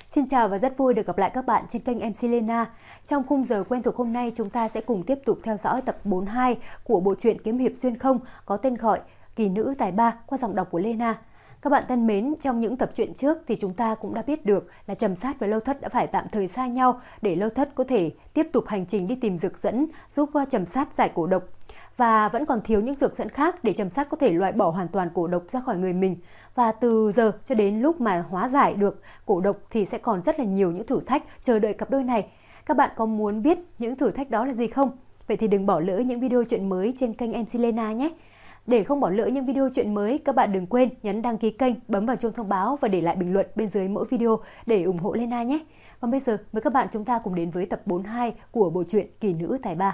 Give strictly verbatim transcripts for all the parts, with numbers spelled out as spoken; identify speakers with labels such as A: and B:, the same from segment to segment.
A: Xin chào và rất vui được gặp lại các bạn trên kênh em xê Lena. Trong khung giờ quen thuộc hôm nay, chúng ta sẽ cùng tiếp tục theo dõi tập bốn mươi hai của bộ truyện kiếm hiệp xuyên không có tên gọi Kỳ nữ tài ba qua giọng đọc của Lena. Các bạn thân mến, trong những tập truyện trước thì chúng ta cũng đã biết được là Trầm Sát và Lâu Thất đã phải tạm thời xa nhau để Lâu Thất có thể tiếp tục hành trình đi tìm dược dẫn giúp Trầm Sát giải cổ độc. Và vẫn còn thiếu những dược dẫn khác để Trầm Sát có thể loại bỏ hoàn toàn cổ độc ra khỏi người mình. Và từ giờ cho đến lúc mà hóa giải được cổ độc thì sẽ còn rất là nhiều những thử thách chờ đợi cặp đôi này. Các bạn có muốn biết những thử thách đó là gì không? Vậy thì đừng bỏ lỡ những video truyện mới trên kênh em xê Lena nhé. Để không bỏ lỡ những video truyện mới, các bạn đừng quên nhấn đăng ký kênh, bấm vào chuông thông báo và để lại bình luận bên dưới mỗi video để ủng hộ Lena nhé. Còn bây giờ, mời các bạn chúng ta cùng đến với tập bốn mươi hai của bộ truyện Kỳ nữ tài ba.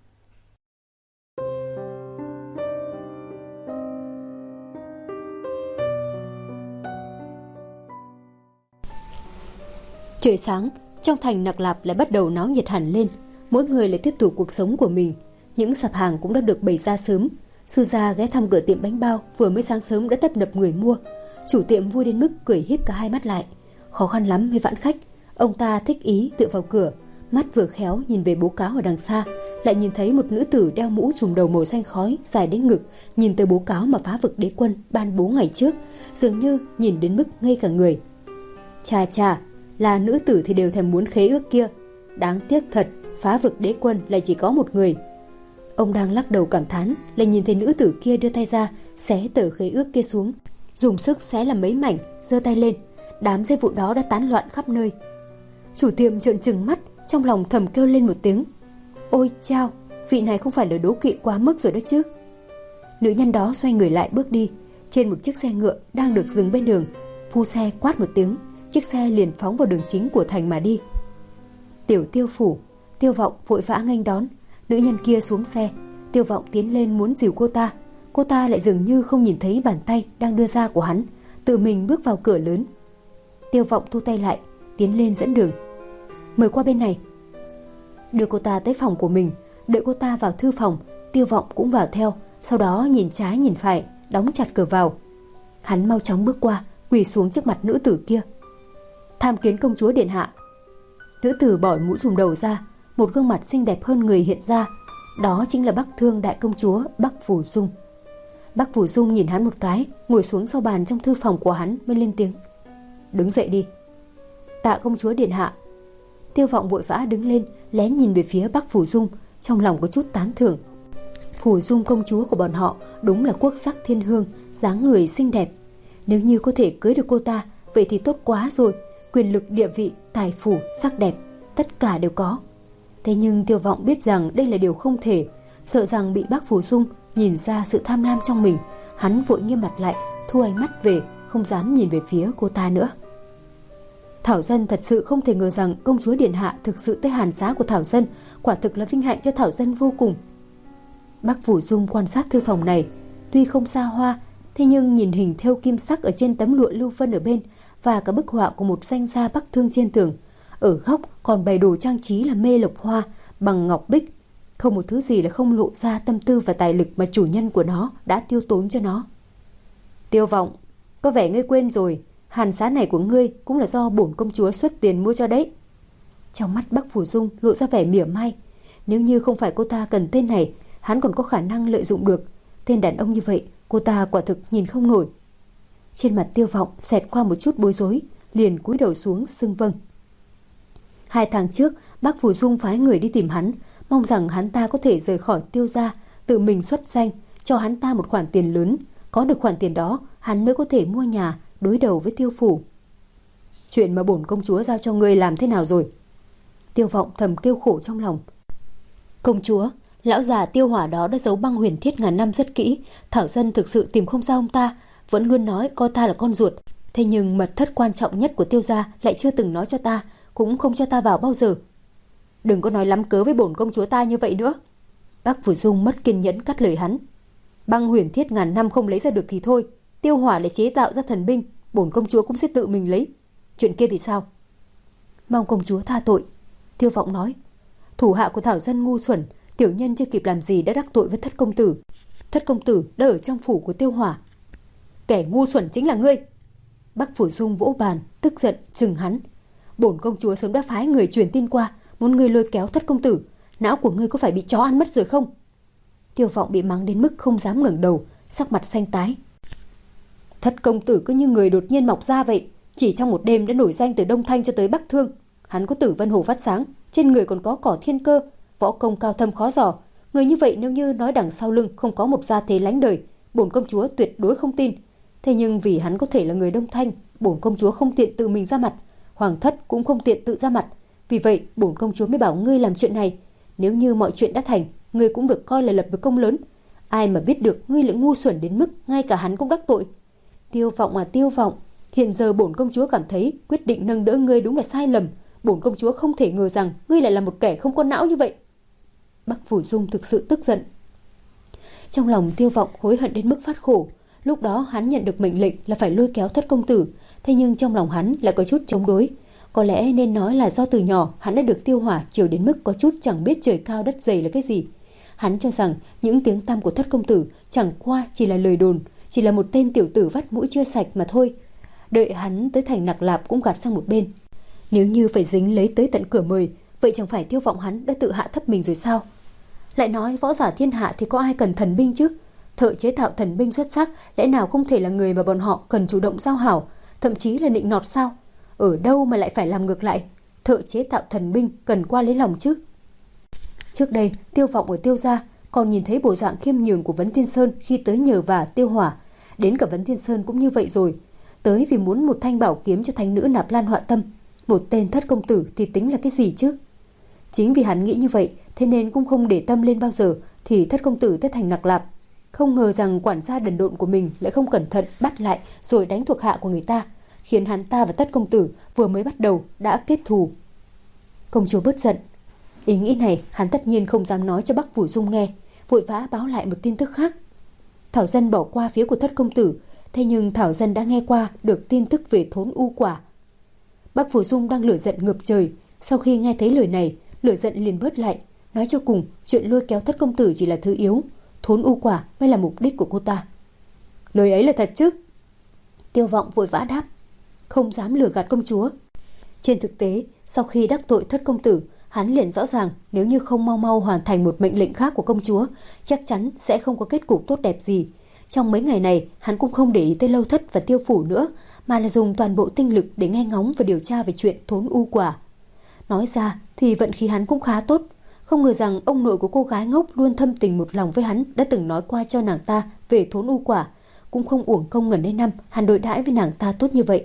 A: Trời sáng, trong thành Nặc Lạp lại bắt đầu náo nhiệt hẳn lên. Mỗi người lại tiếp tục cuộc sống của mình. Những sạp hàng cũng đã được bày ra sớm. Sư gia ghé thăm cửa tiệm bánh bao vừa mới sáng sớm đã tấp nập người mua. Chủ tiệm vui đến mức cười híp cả hai mắt lại. Khó khăn lắm mới vãn khách. Ông ta thích ý tựa vào cửa, mắt vừa khéo nhìn về bố cáo ở đằng xa, lại nhìn thấy một nữ tử đeo mũ trùm đầu màu xanh khói dài đến ngực, nhìn tới bố cáo mà phá vực đế quân ban bố ngày trước, dường như nhìn đến mức ngây cả người. Chà chà, là nữ tử thì đều thèm muốn khế ước kia. Đáng tiếc thật, phá vực đế quân lại chỉ có một người. Ông đang lắc đầu cảm thán, lại nhìn thấy nữ tử kia đưa tay ra, xé tờ khế ước kia xuống, dùng sức xé làm mấy mảnh, giơ tay lên. Đám dây vụ đó đã tán loạn khắp nơi. Chủ tiệm trợn trừng mắt, trong lòng thầm kêu lên một tiếng. Ôi chao, vị này không phải là đố kỵ quá mức rồi đó chứ. Nữ nhân đó xoay người lại bước đi. Trên một chiếc xe ngựa đang được dừng bên đường, phu xe quát một tiếng, chiếc xe liền phóng vào đường chính của thành mà đi. Tiểu Tiêu phủ, Tiêu Vọng vội vã nghênh đón. Nữ nhân kia xuống xe, Tiêu Vọng tiến lên muốn dìu cô ta. Cô ta lại dường như không nhìn thấy bàn tay đang đưa ra của hắn, tự mình bước vào cửa lớn. Tiêu Vọng thu tay lại, tiến lên dẫn đường. Mời qua bên này. Đưa cô ta tới phòng của mình. Đợi cô ta vào thư phòng, Tiêu Vọng cũng vào theo. Sau đó nhìn trái nhìn phải, đóng chặt cửa vào. Hắn mau chóng bước qua, quỳ xuống trước mặt nữ tử kia. Tham kiến công chúa điện hạ. Nữ tử bỏ mũ trùm đầu ra, một gương mặt xinh đẹp hơn người hiện ra. Đó chính là Bắc Thương đại công chúa Bắc Phủ Dung. Bắc Phủ Dung nhìn hắn một cái, ngồi xuống sau bàn trong thư phòng của hắn mới lên tiếng. Đứng dậy đi. Tạ công chúa điện hạ. Tiêu Vọng vội vã đứng lên, lén nhìn về phía Bắc Phủ Dung, trong lòng có chút tán thưởng. Phủ Dung công chúa của bọn họ đúng là quốc sắc thiên hương, dáng người xinh đẹp. Nếu như có thể cưới được cô ta, vậy thì tốt quá rồi. Quyền lực, địa vị, tài phủ, sắc đẹp, tất cả đều có. Thế nhưng Tiêu Vọng biết rằng đây là điều không thể. Sợ rằng bị Bắc Phủ Dung nhìn ra sự tham lam trong mình, hắn vội nghiêm mặt lại, thu ánh mắt về, không dám nhìn về phía cô ta nữa. Thảo Dân thật sự không thể ngờ rằng công chúa điện hạ thực sự tới hàn xá của Thảo Dân, quả thực là vinh hạnh cho Thảo Dân vô cùng. Bắc Phủ Dung quan sát thư phòng này, tuy không xa hoa, thế nhưng nhìn hình thêu kim sắc ở trên tấm lụa lưu vân ở bên và cả bức họa của một danh gia Bắc Thương trên tường. Ở góc còn bày đồ trang trí là mê lộc hoa bằng ngọc bích, không một thứ gì là không lộ ra tâm tư và tài lực mà chủ nhân của nó đã tiêu tốn cho nó. Tiêu Vọng, có vẻ ngươi quên rồi, hàn xá này của ngươi cũng là do bổn công chúa xuất tiền mua cho đấy. Trong mắt Bắc Phủ Dung lộ ra vẻ mỉa mai. Nếu như không phải cô ta cần tên này, hắn còn có khả năng lợi dụng được. Tên đàn ông như vậy, cô ta quả thực nhìn không nổi. Trên mặt Tiêu Vọng xẹt qua một chút bối rối, liền cúi đầu xuống xưng vâng. Hai tháng trước, Bắc Phủ Dung phái người đi tìm hắn, mong rằng hắn ta có thể rời khỏi Tiêu gia, tự mình xuất danh, cho hắn ta một khoản tiền lớn. Có được khoản tiền đó, hắn mới có thể mua nhà, đối đầu với Tiêu phủ. Chuyện mà bổn công chúa giao cho ngươi làm thế nào rồi? Tiêu Vọng thầm kêu khổ trong lòng. Công chúa, lão già Tiêu Hỏa đó đã giấu băng huyền thiết ngàn năm rất kỹ. Thảo Dân thực sự tìm không ra ông ta, vẫn luôn nói coi ta là con ruột. Thế nhưng mật thất quan trọng nhất của Tiêu gia lại chưa từng nói cho ta, cũng không cho ta vào bao giờ. Đừng có nói lắm cớ với bổn công chúa ta như vậy nữa. Bắc Phủ Dung mất kiên nhẫn cắt lời hắn. Băng huyền thiết ngàn năm không lấy ra được thì thôi, Tiêu Hỏa lại chế tạo ra thần binh, bổn công chúa cũng sẽ tự mình lấy. Chuyện kia thì sao? Mong công chúa tha tội. Tiêu Vọng nói. Thủ hạ của Thảo Dân ngu xuẩn, tiểu nhân chưa kịp làm gì đã đắc tội với Thất công tử. Thất công tử đã ở trong phủ của Tiêu Hỏa. Kẻ ngu xuẩn chính là ngươi. Bắc Phủ Dung vỗ bàn, tức giận chừng hắn. Bổn công chúa sớm đã phái người truyền tin qua, muốn ngươi lôi kéo Thất công tử. Não của ngươi có phải bị chó ăn mất rồi không? Tiêu Vọng bị mắng đến mức không dám ngẩng đầu, sắc mặt xanh tái. Thất công tử cứ như người đột nhiên mọc ra vậy, chỉ trong một đêm đã nổi danh từ Đông Thanh cho tới Bắc Thương. Hắn có Tử Vân Hồ phát sáng, trên người còn có Cỏ Thiên Cơ, võ công cao thâm khó dò. Người như vậy nếu như nói đằng sau lưng không có một gia thế lánh đời, bổn công chúa tuyệt đối không tin. Thế nhưng vì hắn có thể là người Đông Thanh, bổn công chúa không tiện tự mình ra mặt, Hoàng thất cũng không tiện tự ra mặt. Vì vậy bổn công chúa mới bảo ngươi làm chuyện này. Nếu như mọi chuyện đã thành, ngươi cũng được coi là lập được công lớn. Ai mà biết được ngươi lại ngu xuẩn đến mức ngay cả hắn cũng đắc tội. Tiêu Vọng à Tiêu Vọng, hiện giờ bổn công chúa cảm thấy quyết định nâng đỡ ngươi đúng là sai lầm. Bổn công chúa không thể ngờ rằng ngươi lại là một kẻ không có não như vậy. Bắc Phủ Dung thực sự tức giận. Trong lòng Tiêu Vọng hối hận đến mức phát khổ. Lúc đó hắn nhận được mệnh lệnh là phải lôi kéo Thất công tử, thế nhưng trong lòng hắn lại có chút chống đối. Có lẽ nên nói là do từ nhỏ hắn đã được Tiêu Hỏa chiều đến mức có chút chẳng biết trời cao đất dày là cái gì. Hắn cho rằng những tiếng tăm của Thất công tử chẳng qua chỉ là lời đồn, chỉ là một tên tiểu tử vắt mũi chưa sạch mà thôi. Đợi hắn tới thành Nặc Lạp cũng gạt sang một bên. Nếu như phải dính lấy tới tận cửa mời, vậy chẳng phải Tiêu Vọng hắn đã tự hạ thấp mình rồi sao? Lại nói võ giả thiên hạ thì có ai cần thần binh chứ? Thợ chế tạo thần binh xuất sắc lẽ nào không thể là người mà bọn họ cần chủ động giao hảo, thậm chí là nịnh nọt sao? Ở đâu mà lại phải làm ngược lại? Thợ chế tạo thần binh cần qua lấy lòng chứ? Trước đây Tiêu Vọng ở Tiêu gia còn nhìn thấy bộ dạng khiêm nhường của Vấn Thiên Sơn khi tới nhờ vả Tiêu Hỏa. Đến cả Vấn Thiên Sơn cũng như vậy rồi, tới vì muốn một thanh bảo kiếm cho thánh nữ Nạp Lan Họa Tâm. Một tên Thất công tử thì tính là cái gì chứ? Chính vì hắn nghĩ như vậy, thế nên cũng không để tâm lên bao giờ thì Thất công tử tới thành Nặc Lạp. Không ngờ rằng quản gia đần độn của mình lại không cẩn thận bắt lại rồi đánh thuộc hạ của người ta, khiến hắn ta và Thất công tử vừa mới bắt đầu đã kết thù. Công chúa bớt giận. Ý nghĩ này hắn tất nhiên không dám nói cho Bắc Phủ Dung nghe, vội vã báo lại một tin tức khác. Thảo Dân bỏ qua phía của Thất công tử, thế nhưng Thảo Dân đã nghe qua được tin tức về Thốn U Quả. Bắc Phủ Dung đang lửa giận ngập trời, sau khi nghe thấy lời này, lửa giận liền bớt lại, nói cho cùng chuyện lôi kéo Thất công tử chỉ là thứ yếu, Thốn U Quả mới là mục đích của cô ta. Lời ấy là thật chứ? Tiêu Vọng vội vã đáp, không dám lừa gạt công chúa. Trên thực tế, sau khi đắc tội Thất công tử, hắn liền rõ ràng nếu như không mau mau hoàn thành một mệnh lệnh khác của công chúa, chắc chắn sẽ không có kết cục tốt đẹp gì. Trong mấy ngày này, hắn cũng không để ý tới Lâu Thất và Tiêu Phủ nữa, mà là dùng toàn bộ tinh lực để nghe ngóng và điều tra về chuyện Thốn U Quả. Nói ra thì vận khí hắn cũng khá tốt, không ngờ rằng ông nội của cô gái ngốc luôn thâm tình một lòng với hắn đã từng nói qua cho nàng ta về Thốn U Quả, cũng không uổng công ngần ấy năm hắn đối đãi với nàng ta tốt như vậy.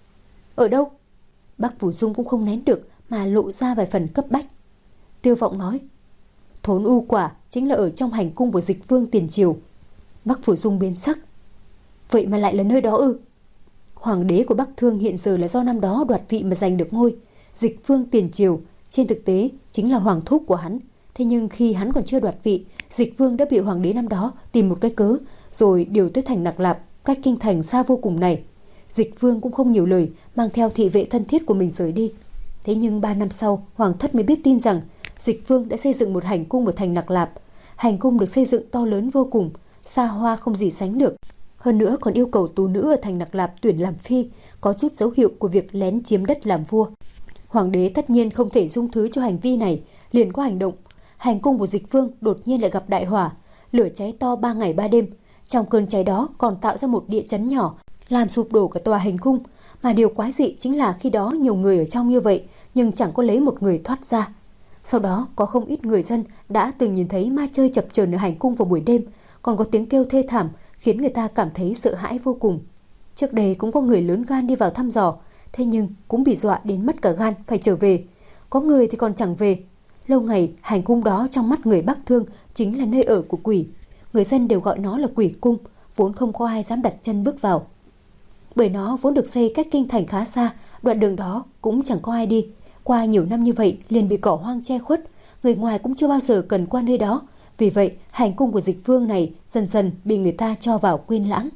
A: Ở đâu? Bắc Phủ Dung cũng không nén được mà lộ ra vài phần cấp bách. Tiêu Vọng nói, Thốn U Quả chính là ở trong hành cung của Dịch Vương tiền triều. Bắc Phủ Dung biến sắc. Vậy mà lại là nơi đó ư? Hoàng đế của Bắc Thương hiện giờ là do năm đó đoạt vị mà giành được ngôi. Dịch Vương tiền triều trên thực tế chính là hoàng thúc của hắn. Thế nhưng khi hắn còn chưa đoạt vị, Dịch Vương đã bị hoàng đế năm đó tìm một cái cớ rồi điều tới thành Nặc Lạp, cách kinh thành xa vô cùng này. Dịch Vương cũng không nhiều lời, mang theo thị vệ thân thiết của mình rời đi. Thế nhưng ba năm sau, hoàng thất mới biết tin rằng Dịch Vương đã xây dựng một hành cung ở thành Nặc Lạp. Hành cung được xây dựng to lớn vô cùng, xa hoa không gì sánh được. Hơn nữa còn yêu cầu tú nữ ở thành Nặc Lạp tuyển làm phi, có chút dấu hiệu của việc lén chiếm đất làm vua. Hoàng đế tất nhiên không thể dung thứ cho hành vi này, liền có hành động. Hành cung của Dịch Vương đột nhiên lại gặp đại hỏa, lửa cháy to ba ngày ba đêm. Trong cơn cháy đó còn tạo ra một địa chấn nhỏ, làm sụp đổ cả tòa hành cung. Mà điều quái dị chính là khi đó nhiều người ở trong như vậy, nhưng chẳng có lấy một người thoát ra. Sau đó có không ít người dân đã từng nhìn thấy ma chơi chập chờn ở hành cung vào buổi đêm, còn có tiếng kêu thê thảm khiến người ta cảm thấy sợ hãi vô cùng. Trước đây cũng có người lớn gan đi vào thăm dò, thế nhưng cũng bị dọa đến mất cả gan phải trở về. Có người thì còn chẳng về. Lâu ngày hành cung đó trong mắt người Bắc Thương chính là nơi ở của quỷ. Người dân đều gọi nó là quỷ cung, vốn không có ai dám đặt chân bước vào. Bởi nó vốn được xây cách kinh thành khá xa, đoạn đường đó cũng chẳng có ai đi. Qua nhiều năm như vậy liền bị cỏ hoang che khuất, người ngoài cũng chưa bao giờ cần qua nơi đó. Vì vậy hành cung của Dịch Vương này dần dần bị người ta cho vào quên lãng.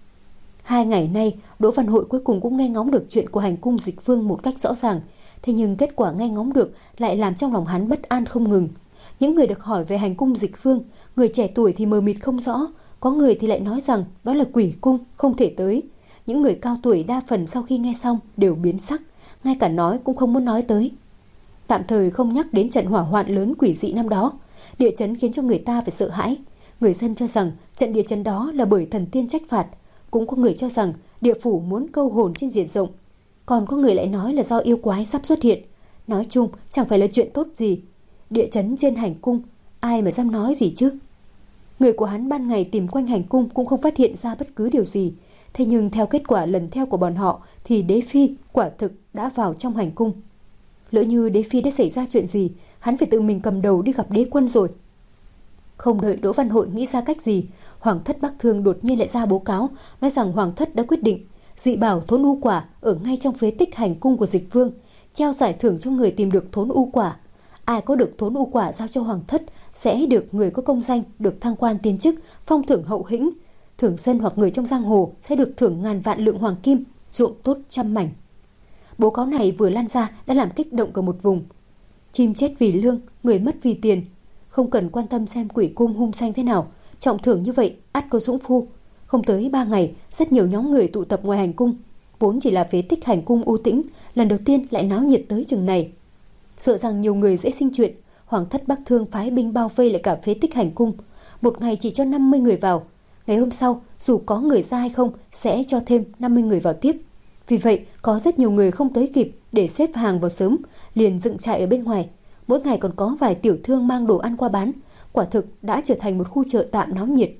A: Hai ngày nay Đỗ Văn Hội cuối cùng cũng nghe ngóng được chuyện của hành cung Dịch Vương một cách rõ ràng. Thế nhưng kết quả nghe ngóng được lại làm trong lòng hắn bất an không ngừng. Những người được hỏi về hành cung Dịch Vương, người trẻ tuổi thì mờ mịt không rõ, có người thì lại nói rằng đó là quỷ cung, không thể tới. Những người cao tuổi đa phần sau khi nghe xong đều biến sắc, ngay cả nói cũng không muốn nói tới. Tạm thời không nhắc đến trận hỏa hoạn lớn quỷ dị năm đó. Địa chấn khiến cho người ta phải sợ hãi. Người dân cho rằng trận địa chấn đó là bởi thần tiên trách phạt. Cũng có người cho rằng địa phủ muốn câu hồn trên diện rộng. Còn có người lại nói là do yêu quái sắp xuất hiện. Nói chung chẳng phải là chuyện tốt gì. Địa chấn trên hành cung, ai mà dám nói gì chứ? Người của hắn ban ngày tìm quanh hành cung cũng không phát hiện ra bất cứ điều gì. Thế nhưng theo kết quả lần theo của bọn họ thì đế phi quả thực đã vào trong hành cung. Lỡ như đế phi đã xảy ra chuyện gì, hắn phải tự mình cầm đầu đi gặp đế quân rồi. Không đợi Đỗ Văn Hội nghĩ ra cách gì, Hoàng thất Bắc Thương đột nhiên lại ra báo cáo, nói rằng Hoàng thất đã quyết định dị bảo thốn u quả ở ngay trong phế tích hành cung của Dịch Vương, treo giải thưởng cho người tìm được thốn u quả. Ai có được thốn u quả giao cho Hoàng thất sẽ được người có công danh được thăng quan tiến chức, phong thưởng hậu hĩnh. Thường dân hoặc người trong giang hồ sẽ được thưởng ngàn vạn lượng hoàng kim, ruộng tốt trăm mảnh. Báo cáo này vừa lan ra đã làm kích động cả một vùng. Chim chết vì lương, người mất vì tiền. Không cần quan tâm xem quỷ cung hung xanh thế nào, trọng thưởng như vậy ắt có dũng phu. Không tới ba ngày, rất nhiều nhóm người tụ tập ngoài hành cung. Vốn chỉ là phế tích hành cung u tĩnh, lần đầu tiên lại náo nhiệt tới chừng này. Sợ rằng nhiều người dễ sinh chuyện, Hoàng thất Bắc Thương phái binh bao vây lại cả phế tích hành cung. Một ngày chỉ cho năm mươi người vào. Ngày hôm sau, dù có người ra hay không, sẽ cho thêm năm mươi người vào tiếp. Vì vậy, có rất nhiều người không tới kịp để xếp hàng vào sớm, liền dựng trại ở bên ngoài. Mỗi ngày còn có vài tiểu thương mang đồ ăn qua bán. Quả thực đã trở thành một khu chợ tạm náo nhiệt.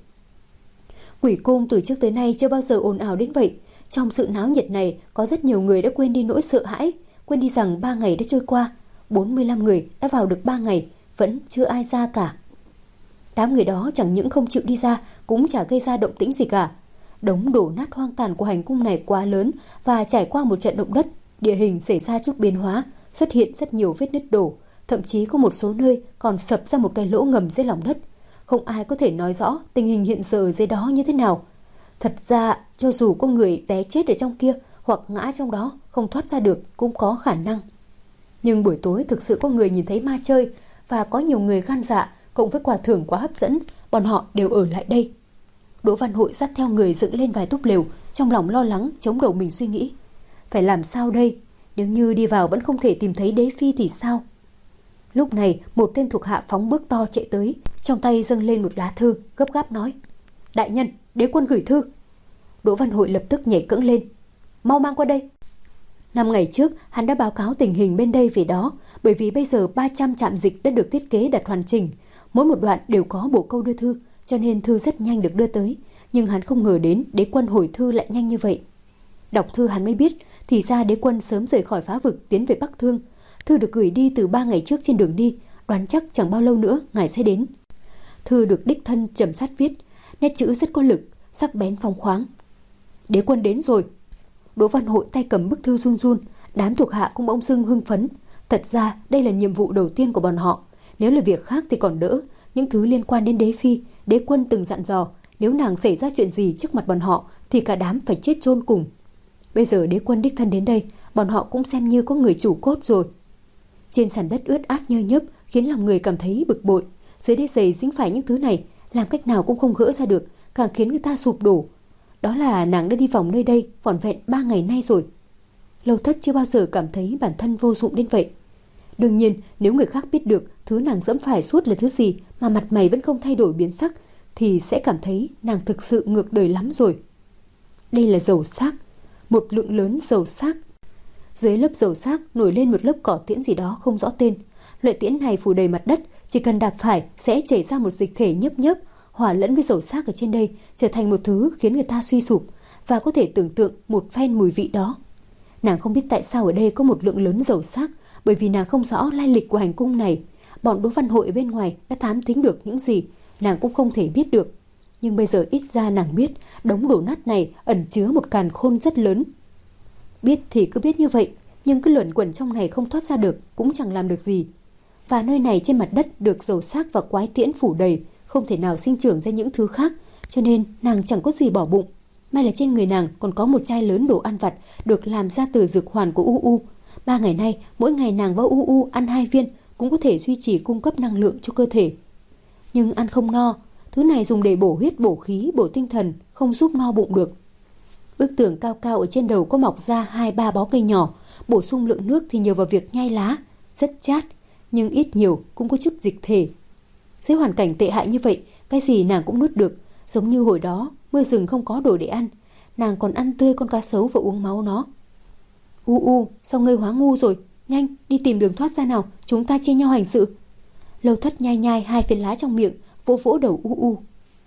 A: Quỷ cung từ trước tới nay chưa bao giờ ồn ào đến vậy. Trong sự náo nhiệt này, có rất nhiều người đã quên đi nỗi sợ hãi, quên đi rằng ba ngày đã trôi qua. bốn mươi lăm người đã vào được ba ngày, vẫn chưa ai ra cả. Đám người đó chẳng những không chịu đi ra, cũng chả gây ra động tĩnh gì cả. Đống đổ nát hoang tàn của hành cung này quá lớn và trải qua một trận động đất, địa hình xảy ra chút biến hóa, xuất hiện rất nhiều vết nứt đổ, thậm chí có một số nơi còn sập ra một cái lỗ ngầm dưới lòng đất. Không ai có thể nói rõ tình hình hiện giờ dưới đó như thế nào. Thật ra, cho dù có người té chết ở trong kia hoặc ngã trong đó không thoát ra được cũng có khả năng. Nhưng buổi tối thực sự có người nhìn thấy ma chơi và có nhiều người gan dạ, cộng với quà thưởng quá hấp dẫn, bọn họ đều ở lại đây. Đỗ Văn Hội dắt theo người dựng lên vài túp lều, trong lòng lo lắng chống đầu mình suy nghĩ. Phải làm sao đây? Nếu như đi vào vẫn không thể tìm thấy đế phi thì sao? Lúc này một tên thuộc hạ phóng bước to chạy tới, trong tay dâng lên một lá thư, gấp gáp nói: Đại nhân, đế quân gửi thư. Đỗ Văn Hội lập tức nhảy cẫng lên: Mau mang qua đây. Năm ngày trước hắn đã báo cáo tình hình bên đây về đó, bởi vì bây giờ ba trăm trạm dịch đã được thiết kế đặt hoàn chỉnh, mỗi một đoạn đều có bộ câu đưa thư, cho nên thư rất nhanh được đưa tới. Nhưng hắn không ngờ đến đế quân hồi thư lại nhanh như vậy. Đọc thư hắn mới biết, thì ra đế quân sớm rời khỏi phá vực tiến về Bắc Thương. Thư được gửi đi từ ba ngày trước trên đường đi, đoán chắc chẳng bao lâu nữa ngài sẽ đến. Thư được đích thân trầm sát viết, nét chữ rất có lực, sắc bén phóng khoáng. Đế quân đến rồi. Đỗ Văn Hội tay cầm bức thư run run, đám thuộc hạ cũng bỗng dưng hưng phấn. Thật ra đây là nhiệm vụ đầu tiên của bọn họ. Nếu là việc khác thì còn đỡ, những thứ liên quan đến đế phi, đế quân từng dặn dò, nếu nàng xảy ra chuyện gì trước mặt bọn họ thì cả đám phải chết chôn cùng. Bây giờ đế quân đích thân đến đây, bọn họ cũng xem như có người chủ cốt rồi. Trên sàn đất ướt át nhơ nhớp khiến lòng người cảm thấy bực bội. Dưới đế giày dính phải những thứ này, làm cách nào cũng không gỡ ra được, càng khiến người ta sụp đổ. Đó là nàng đã đi vòng nơi đây vỏn vẹn ba ngày nay rồi. Lâu Thất chưa bao giờ cảm thấy bản thân vô dụng đến vậy. Đương nhiên, nếu người khác biết được thứ nàng dẫm phải suốt là thứ gì mà mặt mày vẫn không thay đổi biến sắc, thì sẽ cảm thấy nàng thực sự ngược đời lắm rồi. Đây là dầu xác, một lượng lớn dầu xác. Dưới lớp dầu xác nổi lên một lớp cỏ tiễn gì đó không rõ tên. Loại tiễn này phủ đầy mặt đất, chỉ cần đạp phải sẽ chảy ra một dịch thể nhớp nhớp, hòa lẫn với dầu xác ở trên đây, trở thành một thứ khiến người ta suy sụp, và có thể tưởng tượng một phen mùi vị đó. Nàng không biết tại sao ở đây có một lượng lớn dầu xác, bởi vì nàng không rõ lai lịch của hành cung này. Bọn Đỗ Văn Hội ở bên ngoài đã thám thính được những gì, nàng cũng không thể biết được. Nhưng bây giờ ít ra nàng biết đống đổ nát này ẩn chứa một càn khôn rất lớn. Biết thì cứ biết như vậy, nhưng cứ luẩn quẩn trong này không thoát ra được, cũng chẳng làm được gì. Và nơi này trên mặt đất được dầu xác và quái tiễn phủ đầy, không thể nào sinh trưởng ra những thứ khác, cho nên nàng chẳng có gì bỏ bụng. May là trên người nàng còn có một chai lớn đồ ăn vặt được làm ra từ dược hoàn của U U. Ba ngày nay, mỗi ngày nàng và U U ăn hai viên cũng có thể duy trì cung cấp năng lượng cho cơ thể. Nhưng ăn không no, thứ này dùng để bổ huyết, bổ khí, bổ tinh thần, không giúp no bụng được. Bức tường cao cao ở trên đầu có mọc ra hai ba bó cây nhỏ, bổ sung lượng nước thì nhờ vào việc nhai lá, rất chát, nhưng ít nhiều cũng có chút dịch thể. Dưới hoàn cảnh tệ hại như vậy, cái gì nàng cũng nuốt được, giống như hồi đó mưa rừng không có đồ để ăn, nàng còn ăn tươi con cá sấu và uống máu nó. U U, sao ngươi hóa ngu rồi? Nhanh, đi tìm đường thoát ra nào, chúng ta chia nhau hành sự. Lâu Thất nhai nhai hai phiến lá trong miệng, vỗ vỗ đầu U U.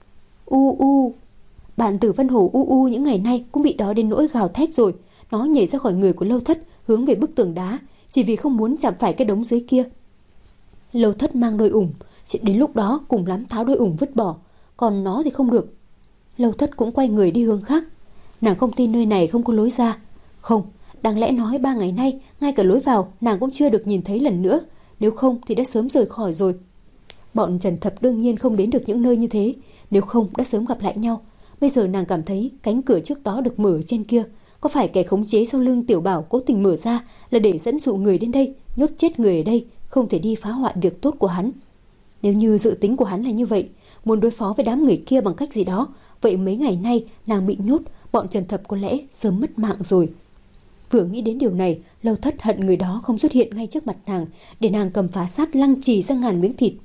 A: U U, bạn Tử Vân Hồ U U những ngày nay cũng bị đói đến nỗi gào thét rồi. Nó nhảy ra khỏi người của Lâu Thất, hướng về bức tường đá, chỉ vì không muốn chạm phải cái đống dưới kia. Lâu Thất mang đôi ủng, chỉ đến lúc đó cùng lắm tháo đôi ủng vứt bỏ, còn nó thì không được. Lâu Thất cũng quay người đi hướng khác. Nàng không tin nơi này không có lối ra. Không, đáng lẽ nói ba ngày nay ngay cả lối vào nàng cũng chưa được nhìn thấy lần nữa, nếu không thì đã sớm rời khỏi rồi. Bọn Trần Thập đương nhiên không đến được những nơi như thế, nếu không đã sớm gặp lại nhau. Bây giờ nàng cảm thấy cánh cửa trước đó được mở trên kia, có phải kẻ khống chế sau lưng Tiểu Bảo cố tình mở ra là để dẫn dụ người đến đây, nhốt chết người ở đây, không thể đi phá hoại việc tốt của hắn. Nếu như dự tính của hắn là như vậy, muốn đối phó với đám người kia bằng cách gì đó, vậy mấy ngày nay nàng bị nhốt, bọn Trần Thập có lẽ sớm mất mạng rồi. Vừa nghĩ đến điều này, Lâu Thất hận người đó không xuất hiện ngay trước mặt nàng, để nàng cầm phá sát lăng trì ra ngàn miếng thịt.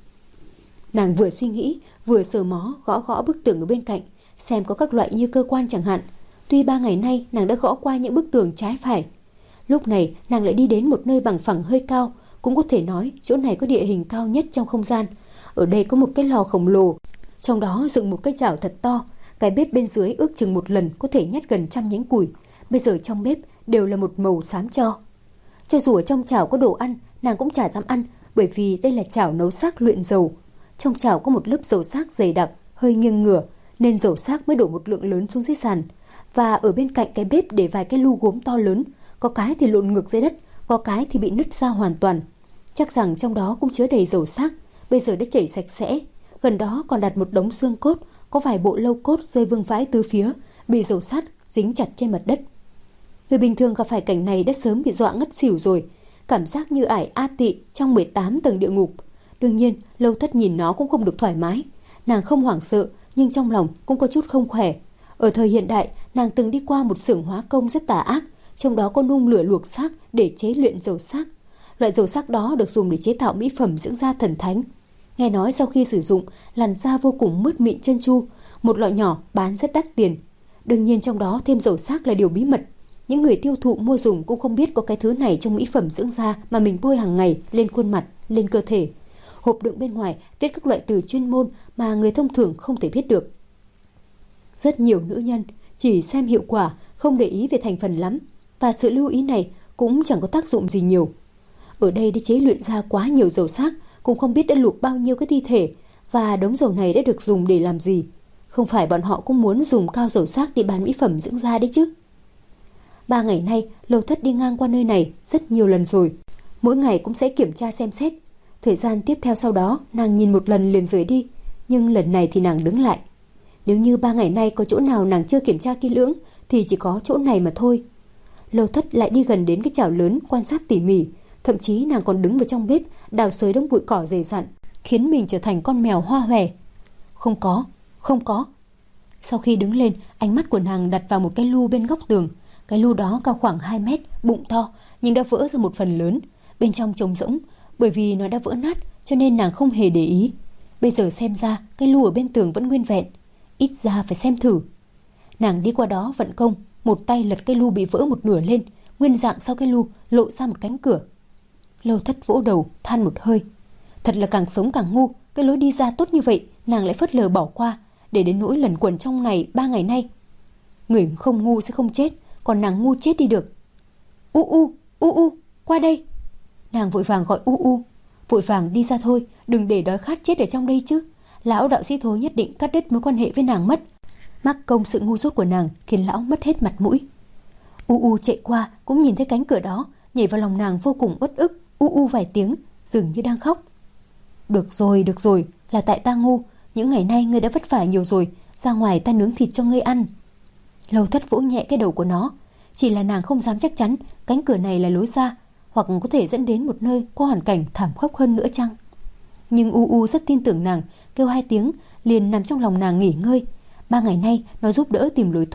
A: Nàng vừa suy nghĩ, vừa sờ mó gõ gõ bức tường ở bên cạnh, xem có các loại như cơ quan chẳng hạn. Tuy ba ngày nay nàng đã gõ qua những bức tường trái phải. Lúc này nàng lại đi đến một nơi bằng phẳng hơi cao, cũng có thể nói chỗ này có địa hình cao nhất trong không gian. Ở đây có một cái lò khổng lồ, trong đó dựng một cái chảo thật to. Cái bếp bên dưới ước chừng một lần có thể nhét gần trăm nhánh củi. Bây giờ trong bếp đều là một màu xám cho. Cho dù ở trong chảo có đồ ăn, nàng cũng chả dám ăn, bởi vì đây là chảo nấu xác luyện dầu. Trong chảo có một lớp dầu xác dày đặc, hơi nghiêng ngửa, nên dầu xác mới đổ một lượng lớn xuống dưới sàn. Và ở bên cạnh cái bếp để vài cái lu gốm to lớn, có cái thì lộn ngược dưới đất, có cái thì bị nứt ra hoàn toàn. Chắc rằng trong đó cũng chứa đầy dầu xác, bây giờ đã chảy sạch sẽ. Gần đó còn đặt một đống xương cốt, có vài bộ lâu cốt rơi vương vãi tứ phía, bị dầu sát dính chặt trên mặt đất. Người bình thường gặp phải cảnh này đã sớm bị dọa ngất xỉu rồi, cảm giác như ải A Tị trong mười tám tầng địa ngục. Đương nhiên, Lâu Thất nhìn nó cũng không được thoải mái. Nàng không hoảng sợ, nhưng trong lòng cũng có chút không khỏe. Ở thời hiện đại, nàng từng đi qua một xưởng hóa công rất tà ác, trong đó có nung lửa luộc xác để chế luyện dầu xác. Loại dầu xác đó được dùng để chế tạo mỹ phẩm dưỡng da thần thánh. Nghe nói sau khi sử dụng, làn da vô cùng mướt mịn trơn tru, một loại nhỏ bán rất đắt tiền. Đương nhiên trong đó thêm dầu xác là điều bí mật. Những người tiêu thụ mua dùng cũng không biết có cái thứ này trong mỹ phẩm dưỡng da mà mình bôi hàng ngày lên khuôn mặt, lên cơ thể. Hộp đựng bên ngoài viết các loại từ chuyên môn mà người thông thường không thể biết được. Rất nhiều nữ nhân chỉ xem hiệu quả, không để ý về thành phần lắm, và sự lưu ý này cũng chẳng có tác dụng gì nhiều. Ở đây đã chế luyện ra quá nhiều dầu xác, cũng không biết đã luộc bao nhiêu cái thi thể, và đống dầu này đã được dùng để làm gì. Không phải bọn họ cũng muốn dùng cao dầu xác để bán mỹ phẩm dưỡng da đấy chứ. Ba ngày nay, Lâu Thất đi ngang qua nơi này rất nhiều lần rồi. Mỗi ngày cũng sẽ kiểm tra xem xét. Thời gian tiếp theo sau đó, nàng nhìn một lần liền rời đi. Nhưng lần này thì nàng đứng lại. Nếu như ba ngày nay có chỗ nào nàng chưa kiểm tra kỹ lưỡng, thì chỉ có chỗ này mà thôi. Lâu Thất lại đi gần đến cái chảo lớn quan sát tỉ mỉ. Thậm chí nàng còn đứng vào trong bếp đào xới đống bụi cỏ dày dặn, khiến mình trở thành con mèo hoa hòe. Không có, không có. Sau khi đứng lên, ánh mắt của nàng đặt vào một cái lu bên góc tường. Cái lu đó cao khoảng hai mét, bụng to, nhưng đã vỡ ra một phần lớn. Bên trong trống rỗng, bởi vì nó đã vỡ nát cho nên nàng không hề để ý. Bây giờ xem ra cái lu ở bên tường vẫn nguyên vẹn, ít ra phải xem thử. Nàng đi qua đó vận công, một tay lật cái lu bị vỡ một nửa lên, nguyên dạng sau cái lu lộ ra một cánh cửa. Lâu Thất vỗ đầu than một hơi. Thật là càng sống càng ngu, cái lối đi ra tốt như vậy nàng lại phớt lờ bỏ qua, để đến nỗi lẩn quẩn trong này ba ngày nay. Người không ngu sẽ không chết, còn nàng ngu chết đi được. U u, u u, qua đây. Nàng vội vàng gọi U U, vội vàng đi ra thôi, đừng để đói khát chết ở trong đây chứ. Lão đạo sĩ Thối nhất định cắt đứt mối quan hệ với nàng mất. Mắc công sự ngu dốt của nàng khiến lão mất hết mặt mũi. U U chạy qua cũng nhìn thấy cánh cửa đó, nhảy vào lòng nàng vô cùng uất ức, u u vài tiếng, dường như đang khóc. Được rồi, được rồi, là tại ta ngu. Những ngày nay ngươi đã vất vả nhiều rồi, ra ngoài ta nướng thịt cho ngươi ăn. Lâu Thất vỗ nhẹ cái đầu của nó. Chỉ là nàng không dám chắc chắn cánh cửa này là lối ra, hoặc có thể dẫn đến một nơi có hoàn cảnh thảm khốc hơn nữa chăng. Nhưng U U rất tin tưởng nàng, kêu hai tiếng liền nằm trong lòng nàng nghỉ ngơi. Ba ngày nay nó giúp đỡ tìm lối thoát,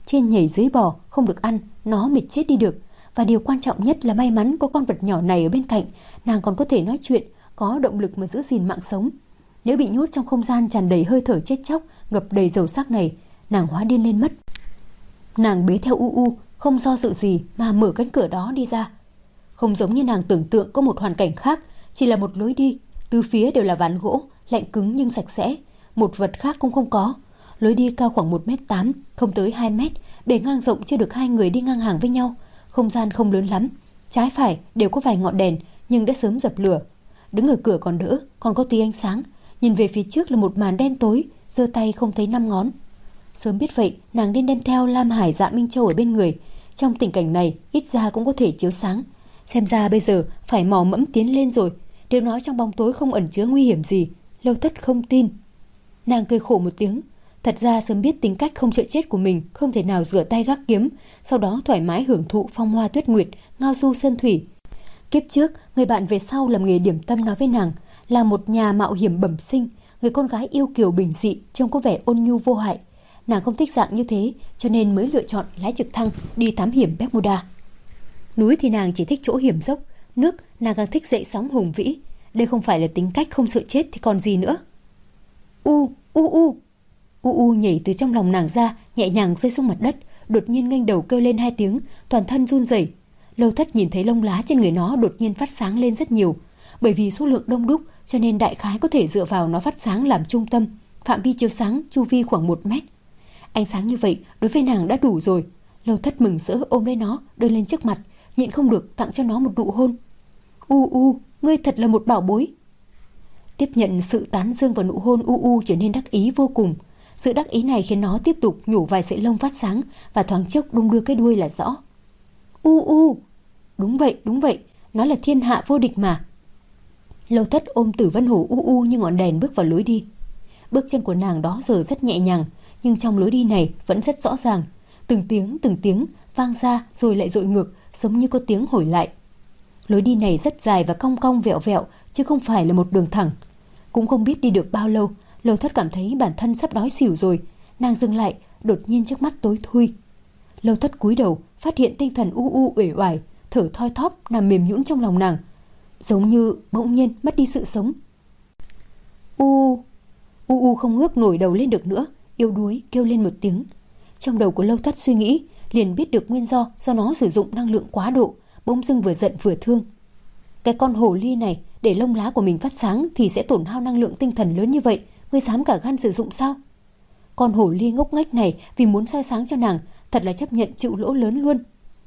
A: trên nhảy dưới bò, không được ăn, nó mệt chết đi được. Và điều quan trọng nhất là may mắn có con vật nhỏ này ở bên cạnh, nàng còn có thể nói chuyện, có động lực mà giữ gìn mạng sống. Nếu bị nhốt trong không gian tràn đầy hơi thở chết chóc, ngập đầy dầu xác này, nàng hóa điên lên mất. Nàng bế theo U U, không do dự gì mà mở cánh cửa đó đi ra. Không giống như nàng tưởng tượng có một hoàn cảnh khác, chỉ là một lối đi, tứ phía đều là ván gỗ, lạnh cứng nhưng sạch sẽ, một vật khác cũng không có. Lối đi cao khoảng một mét tám, không tới hai mét, bề ngang rộng chưa được hai người đi ngang hàng với nhau. Không gian không lớn lắm, trái phải đều có vài ngọn đèn nhưng đã sớm dập lửa. Đứng ở cửa còn đỡ, còn có tí ánh sáng. Nhìn về phía trước là một màn đen tối, giơ tay không thấy năm ngón. Sớm biết vậy, nàng nên đem theo Lam Hải Dạ Minh Châu ở bên người. Trong tình cảnh này, ít ra cũng có thể chiếu sáng. Xem ra bây giờ phải mò mẫm tiến lên rồi. Điều nói trong bóng tối không ẩn chứa nguy hiểm gì. Lâu Thất không tin. Nàng cười khổ một tiếng. Thật ra sớm biết tính cách không sợ chết của mình, không thể nào rửa tay gác kiếm, sau đó thoải mái hưởng thụ phong hoa tuyết nguyệt, ngao du sơn thủy. Kiếp trước, người bạn về sau làm nghề điểm tâm nói với nàng, là một nhà mạo hiểm bẩm sinh, người con gái yêu kiều bình dị, trông có vẻ ôn nhu vô hại. Nàng không thích dạng như thế, cho nên mới lựa chọn lái trực thăng đi thám hiểm Bermuda. Núi thì nàng chỉ thích chỗ hiểm dốc, nước nàng càng thích dậy sóng hùng vĩ. Đây không phải là tính cách không sợ chết thì còn gì nữa. U u u U U nhảy từ trong lòng nàng ra, nhẹ nhàng rơi xuống mặt đất, đột nhiên nghênh đầu kêu lên hai tiếng, toàn thân run rẩy. Lâu Thất nhìn thấy lông lá trên người nó đột nhiên phát sáng lên rất nhiều, bởi vì số lượng đông đúc cho nên đại khái có thể dựa vào nó phát sáng làm trung tâm, phạm vi chiếu sáng chu vi khoảng một mét. Ánh sáng như vậy đối với nàng đã đủ rồi. Lâu Thất mừng rỡ ôm lấy nó, đưa lên trước mặt, nhịn không được tặng cho nó một nụ hôn. U U, ngươi thật là một bảo bối. Tiếp nhận sự tán dương và nụ hôn, U U trở nên đắc ý vô cùng. Sự đắc ý này khiến nó tiếp tục nhổ vài sợi lông phát sáng và thoáng chốc đung đưa cái đuôi là rõ. U U, đúng vậy, đúng vậy, nó là thiên hạ vô địch mà. Lâu Thất ôm Tử Vân Hổ U U như ngọn đèn bước vào lối đi. Bước chân của nàng đó giờ rất nhẹ nhàng, nhưng trong lối đi này vẫn rất rõ ràng. Từng tiếng, từng tiếng vang ra rồi lại dội ngược, giống như có tiếng hồi lại. Lối đi này rất dài và cong cong vẹo vẹo, chứ không phải là một đường thẳng. Cũng không biết đi được bao lâu, Lâu Thất cảm thấy bản thân sắp đói xỉu rồi. Nàng dừng lại, đột nhiên trước mắt tối thui. Lâu Thất cúi đầu, phát hiện tinh thần U U uể oải, thở thoi thóp nằm mềm nhũn trong lòng nàng, giống như bỗng nhiên mất đi sự sống. U U U không ngước nổi đầu lên được nữa, yếu đuối kêu lên một tiếng. Trong đầu của Lâu Thất suy nghĩ, liền biết được nguyên do do nó sử dụng năng lượng quá độ, bỗng dưng vừa giận vừa thương. Cái con hồ ly này để lông lá của mình phát sáng thì sẽ tổn hao năng lượng tinh thần lớn như vậy, ngươi dám cả gan sử dụng sao? Con hổ ly ngốc nghếch này vì muốn soi sáng cho nàng, thật là chấp nhận chịu lỗ lớn luôn.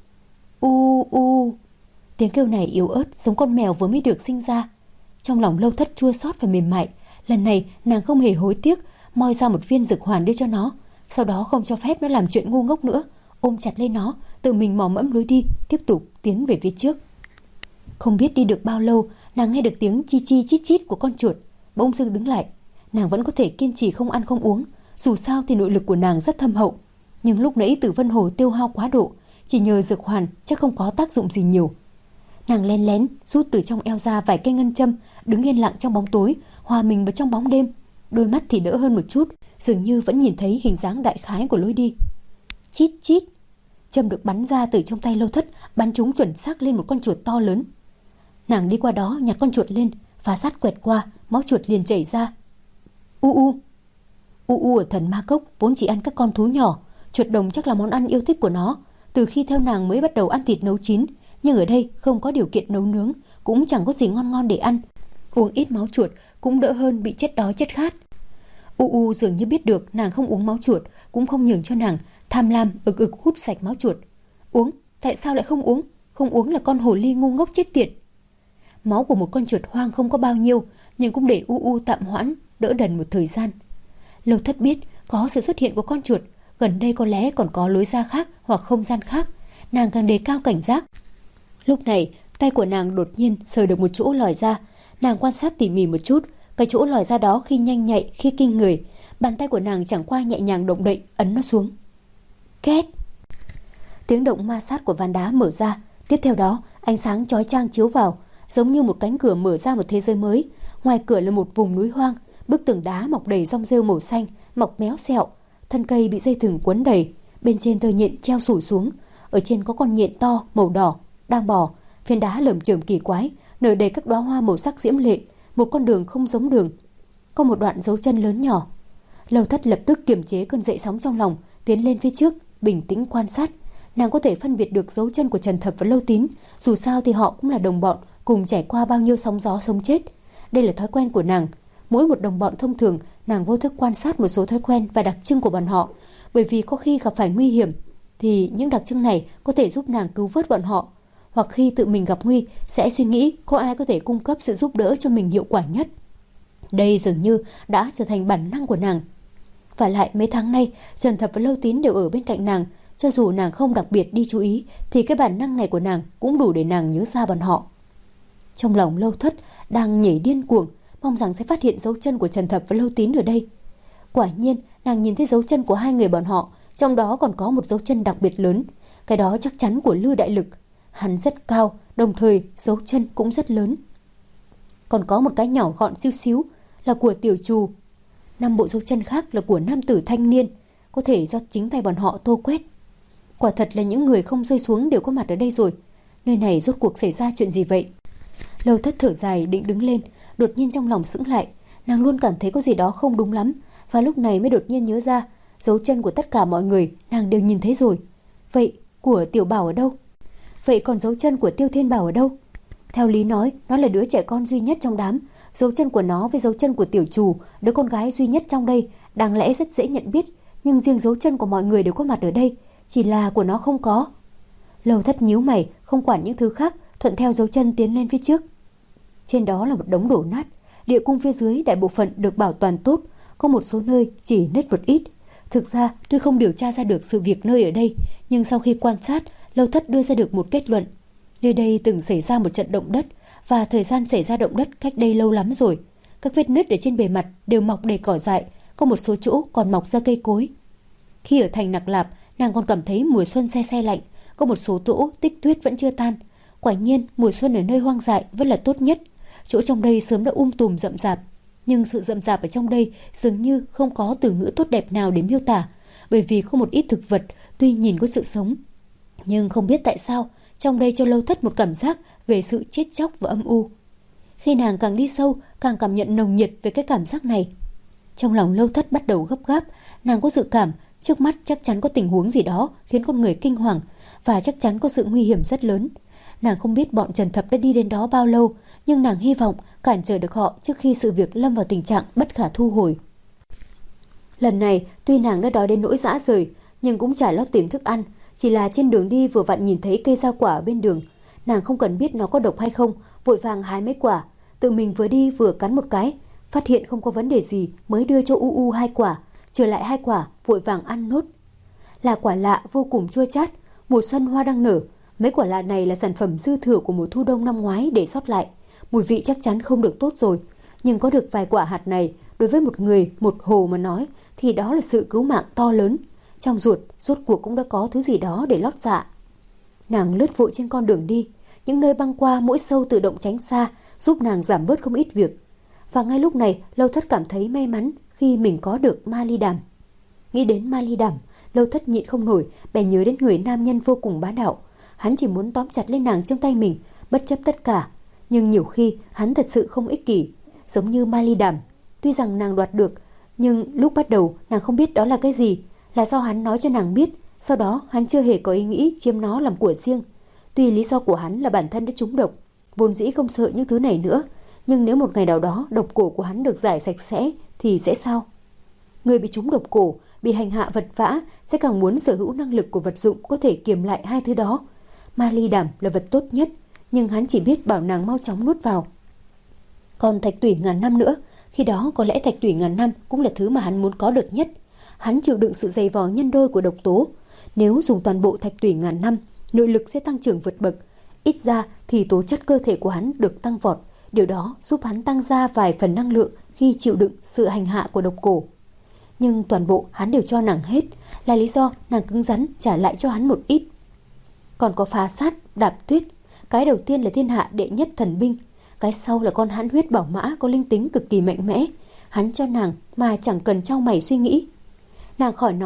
A: U u, tiếng kêu này yếu ớt giống con mèo vừa mới được sinh ra. Trong lòng Lâu Thất chua xót và mềm mại. Lần này nàng không hề hối tiếc, moi ra một viên dược hoàn đưa cho nó, sau đó không cho phép nó làm chuyện ngu ngốc nữa, ôm chặt lấy nó, tự mình mò mẫm lối đi, tiếp tục tiến về phía trước. Không biết đi được bao lâu, nàng nghe được tiếng chi chi chít chít của con chuột, bỗng dưng đứng lại. Nàng vẫn có thể kiên trì không ăn không uống, dù sao thì nội lực của nàng rất thâm hậu. Nhưng lúc nãy Tử Vân Hồ tiêu hao quá độ, chỉ nhờ dược hoàn chắc không có tác dụng gì nhiều. Nàng lén lén rút từ trong eo ra vài cây ngân châm, đứng yên lặng trong bóng tối, hòa mình vào trong bóng đêm. Đôi mắt thì đỡ hơn một chút, dường như vẫn nhìn thấy hình dáng đại khái của lối đi. Chít chít, châm được bắn ra từ trong tay Lâu Thất, bắn trúng chuẩn xác lên một con chuột to lớn. Nàng đi qua đó nhặt con chuột lên, phá sát quẹt qua, máu chuột liền chảy ra. U u, U U ở Thần Ma Cốc vốn chỉ ăn các con thú nhỏ, chuột đồng chắc là món ăn yêu thích của nó. Từ khi theo nàng mới bắt đầu ăn thịt nấu chín, nhưng ở đây không có điều kiện nấu nướng, cũng chẳng có gì ngon ngon để ăn. Uống ít máu chuột cũng đỡ hơn bị chết đói chết khát. U U dường như biết được nàng không uống máu chuột, cũng không nhường cho nàng, tham lam ực ực hút sạch máu chuột. Uống, tại sao lại không uống? Không uống là con hồ ly ngu ngốc chết tiệt. Máu của một con chuột hoang không có bao nhiêu, nhưng cũng để U U tạm hoãn, đỡ đần một thời gian. Lâu Thất biết có sự xuất hiện của con chuột, gần đây có lẽ còn có lối ra khác hoặc không gian khác, nàng càng đề cao cảnh giác. Lúc này tay của nàng đột nhiên sờ được một chỗ lòi ra, nàng quan sát tỉ mỉ một chút, cái chỗ lòi ra đó khi nhanh nhạy khi kinh người, bàn tay của nàng chẳng qua nhẹ nhàng động đậy ấn nó xuống. Két, tiếng động ma sát của ván đá mở ra, tiếp theo đó ánh sáng chói chang chiếu vào, giống như một cánh cửa mở ra một thế giới mới. Ngoài cửa là một vùng núi hoang, bức tường đá mọc đầy rong rêu màu xanh, mọc méo xẹo, thân cây bị dây thừng quấn đầy, Bên trên tơ nhện treo sủi xuống, ở trên có con nhện to màu đỏ đang bò, phiến đá lởm chởm kỳ quái, nở đầy các đóa hoa màu sắc diễm lệ, một con đường không giống đường, có một đoạn dấu chân lớn nhỏ. Lâu Thất lập tức kiềm chế cơn dậy sóng trong lòng, tiến lên phía trước, bình tĩnh quan sát. Nàng có thể phân biệt được dấu chân của Trần Thập và Lâu Tín, dù sao thì họ cũng là đồng bọn, cùng trải qua bao nhiêu sóng gió sống chết. Đây là thói quen của nàng. Mỗi một đồng bọn thông thường, nàng vô thức quan sát một số thói quen và đặc trưng của bọn họ, bởi vì có khi gặp phải nguy hiểm thì những đặc trưng này có thể giúp nàng cứu vớt bọn họ, hoặc khi tự mình gặp nguy sẽ suy nghĩ có ai có thể cung cấp sự giúp đỡ cho mình hiệu quả nhất. Đây dường như đã trở thành bản năng của nàng. Và lại mấy tháng nay Trần Thập và Lâu Tín đều ở bên cạnh nàng, cho dù nàng không đặc biệt đi chú ý thì cái bản năng này của nàng cũng đủ để nàng nhớ ra bọn họ. Trong lòng Lâu Thất đang nhảy điên cuồng, mong rằng sẽ phát hiện dấu chân của Trần Thập và Lâu Tín ở đây. Quả nhiên nàng nhìn thấy dấu chân của hai người bọn họ, trong đó còn có một dấu chân đặc biệt lớn. Cái đó chắc chắn của Lư Đại Lực. Hắn rất cao, đồng thời dấu chân cũng rất lớn. Còn có một cái nhỏ gọn xíu xíu là của Tiểu Trù. Năm bộ dấu chân khác là của nam tử thanh niên, có thể do chính tay bọn họ tô quét. Quả thật là những người không rơi xuống đều có mặt ở đây rồi. Nơi này rốt cuộc xảy ra chuyện gì vậy? Lâu Thất thở dài định đứng lên, đột nhiên trong lòng sững lại. Nàng luôn cảm thấy có gì đó không đúng lắm, và lúc này mới đột nhiên nhớ ra dấu chân của tất cả mọi người nàng đều nhìn thấy rồi. Vậy của Tiểu Bảo ở đâu? Vậy còn dấu chân của Tiêu Thiên Bảo ở đâu? Theo lý nói, nó là đứa trẻ con duy nhất trong đám. Dấu chân của nó với dấu chân của Tiểu Trù, đứa con gái duy nhất trong đây, đáng lẽ rất dễ nhận biết. Nhưng riêng dấu chân của mọi người đều có mặt ở đây, chỉ là của nó không có. Lâu Thất nhíu mày, không quản những thứ khác, thuận theo dấu chân tiến lên phía trước. Trên đó là một đống đổ nát. Địa cung phía dưới đại bộ phận được bảo toàn tốt, có một số nơi chỉ nứt một ít. Thực ra tuy không điều tra ra được sự việc nơi ở đây, nhưng sau khi quan sát, Lâu Thất đưa ra được một kết luận. Nơi đây từng xảy ra một trận động đất, và thời gian xảy ra động đất cách đây lâu lắm rồi. Các vết nứt ở trên bề mặt đều mọc đầy cỏ dại, có một số chỗ còn mọc ra cây cối. Khi ở thành Nặc Lạp, nàng còn cảm thấy mùa xuân se se lạnh, có một số chỗ tích tuyết vẫn chưa tan. Quả nhiên mùa xuân ở nơi hoang dại vẫn là tốt nhất. Chỗ trong đây sớm đã um tùm rậm rạp, nhưng sự rậm rạp ở trong đây dường như không có từ ngữ tốt đẹp nào để miêu tả, bởi vì có một ít thực vật tuy nhìn có sự sống, nhưng không biết tại sao trong đây cho Lâu Thất một cảm giác về sự chết chóc và âm u. Khi nàng càng đi sâu, càng cảm nhận nồng nhiệt về cái cảm giác này. Trong lòng Lâu Thất bắt đầu gấp gáp, nàng có dự cảm trước mắt chắc chắn có tình huống gì đó khiến con người kinh hoàng, và chắc chắn có sự nguy hiểm rất lớn. Nàng không biết bọn Trần Thập đã đi đến đó bao lâu, nhưng nàng hy vọng cản trở được họ trước khi sự việc lâm vào tình trạng bất khả thu hồi. Lần này tuy nàng đã đói đến nỗi rã rời, nhưng cũng chả lót tìm thức ăn. Chỉ là trên đường đi vừa vặn nhìn thấy cây sao quả ở bên đường. Nàng không cần biết nó có độc hay không, vội vàng hái mấy quả, tự mình vừa đi vừa cắn một cái, phát hiện không có vấn đề gì mới đưa cho U U hai quả, trở lại hai quả vội vàng ăn nốt. Là quả lạ vô cùng chua chát, mùa xuân hoa đang nở. Mấy quả lạ này là sản phẩm dư thừa của mùa thu đông năm ngoái để sót lại, mùi vị chắc chắn không được tốt rồi. Nhưng có được vài quả hạt này, đối với một người, một hồ mà nói, thì đó là sự cứu mạng to lớn. Trong ruột, rốt cuộc cũng đã có thứ gì đó để lót dạ. Nàng lướt vội trên con đường đi, những nơi băng qua mỗi sâu tự động tránh xa, giúp nàng giảm bớt không ít việc. Và ngay lúc này, Lâu Thất cảm thấy may mắn khi mình có được Ma Ly Đàm. Nghĩ đến Ma Ly Đàm, Lâu Thất nhịn không nổi, bèn nhớ đến người nam nhân vô cùng bá đạo. Hắn chỉ muốn tóm chặt lên nàng trong tay mình, bất chấp tất cả. Nhưng nhiều khi hắn thật sự không ích kỷ, giống như Ma Ly Đàm. Tuy rằng nàng đoạt được, nhưng lúc bắt đầu nàng không biết đó là cái gì, là do hắn nói cho nàng biết. Sau đó hắn chưa hề có ý nghĩ chiếm nó làm của riêng. Tuy lý do của hắn là bản thân đã trúng độc, vốn dĩ không sợ những thứ này nữa, nhưng nếu một ngày nào đó độc cổ của hắn được giải sạch sẽ thì sẽ sao? Người bị trúng độc cổ, bị hành hạ vật vã sẽ càng muốn sở hữu năng lực của vật dụng có thể kiềm lại hai thứ đó. Ma Ly Đàm là vật tốt nhất, nhưng hắn chỉ biết bảo nàng mau chóng nuốt vào. Còn thạch tủy ngàn năm nữa, khi đó có lẽ thạch tủy ngàn năm cũng là thứ mà hắn muốn có được nhất. Hắn chịu đựng sự dày vò nhân đôi của độc tố. Nếu dùng toàn bộ thạch tủy ngàn năm, nội lực sẽ tăng trưởng vượt bậc. Ít ra thì tố chất cơ thể của hắn được tăng vọt. Điều đó giúp hắn tăng ra vài phần năng lượng khi chịu đựng sự hành hạ của độc cổ. Nhưng toàn bộ hắn đều cho nàng hết, là lý do nàng cứng rắn trả lại cho hắn một ít. Còn có phá sát, đạp tuyết. Cái đầu tiên là thiên hạ đệ nhất thần binh, cái sau là con hãn huyết bảo mã có linh tính cực kỳ mạnh mẽ. Hắn cho nàng mà chẳng cần trao mày suy nghĩ. Nàng khỏi nói,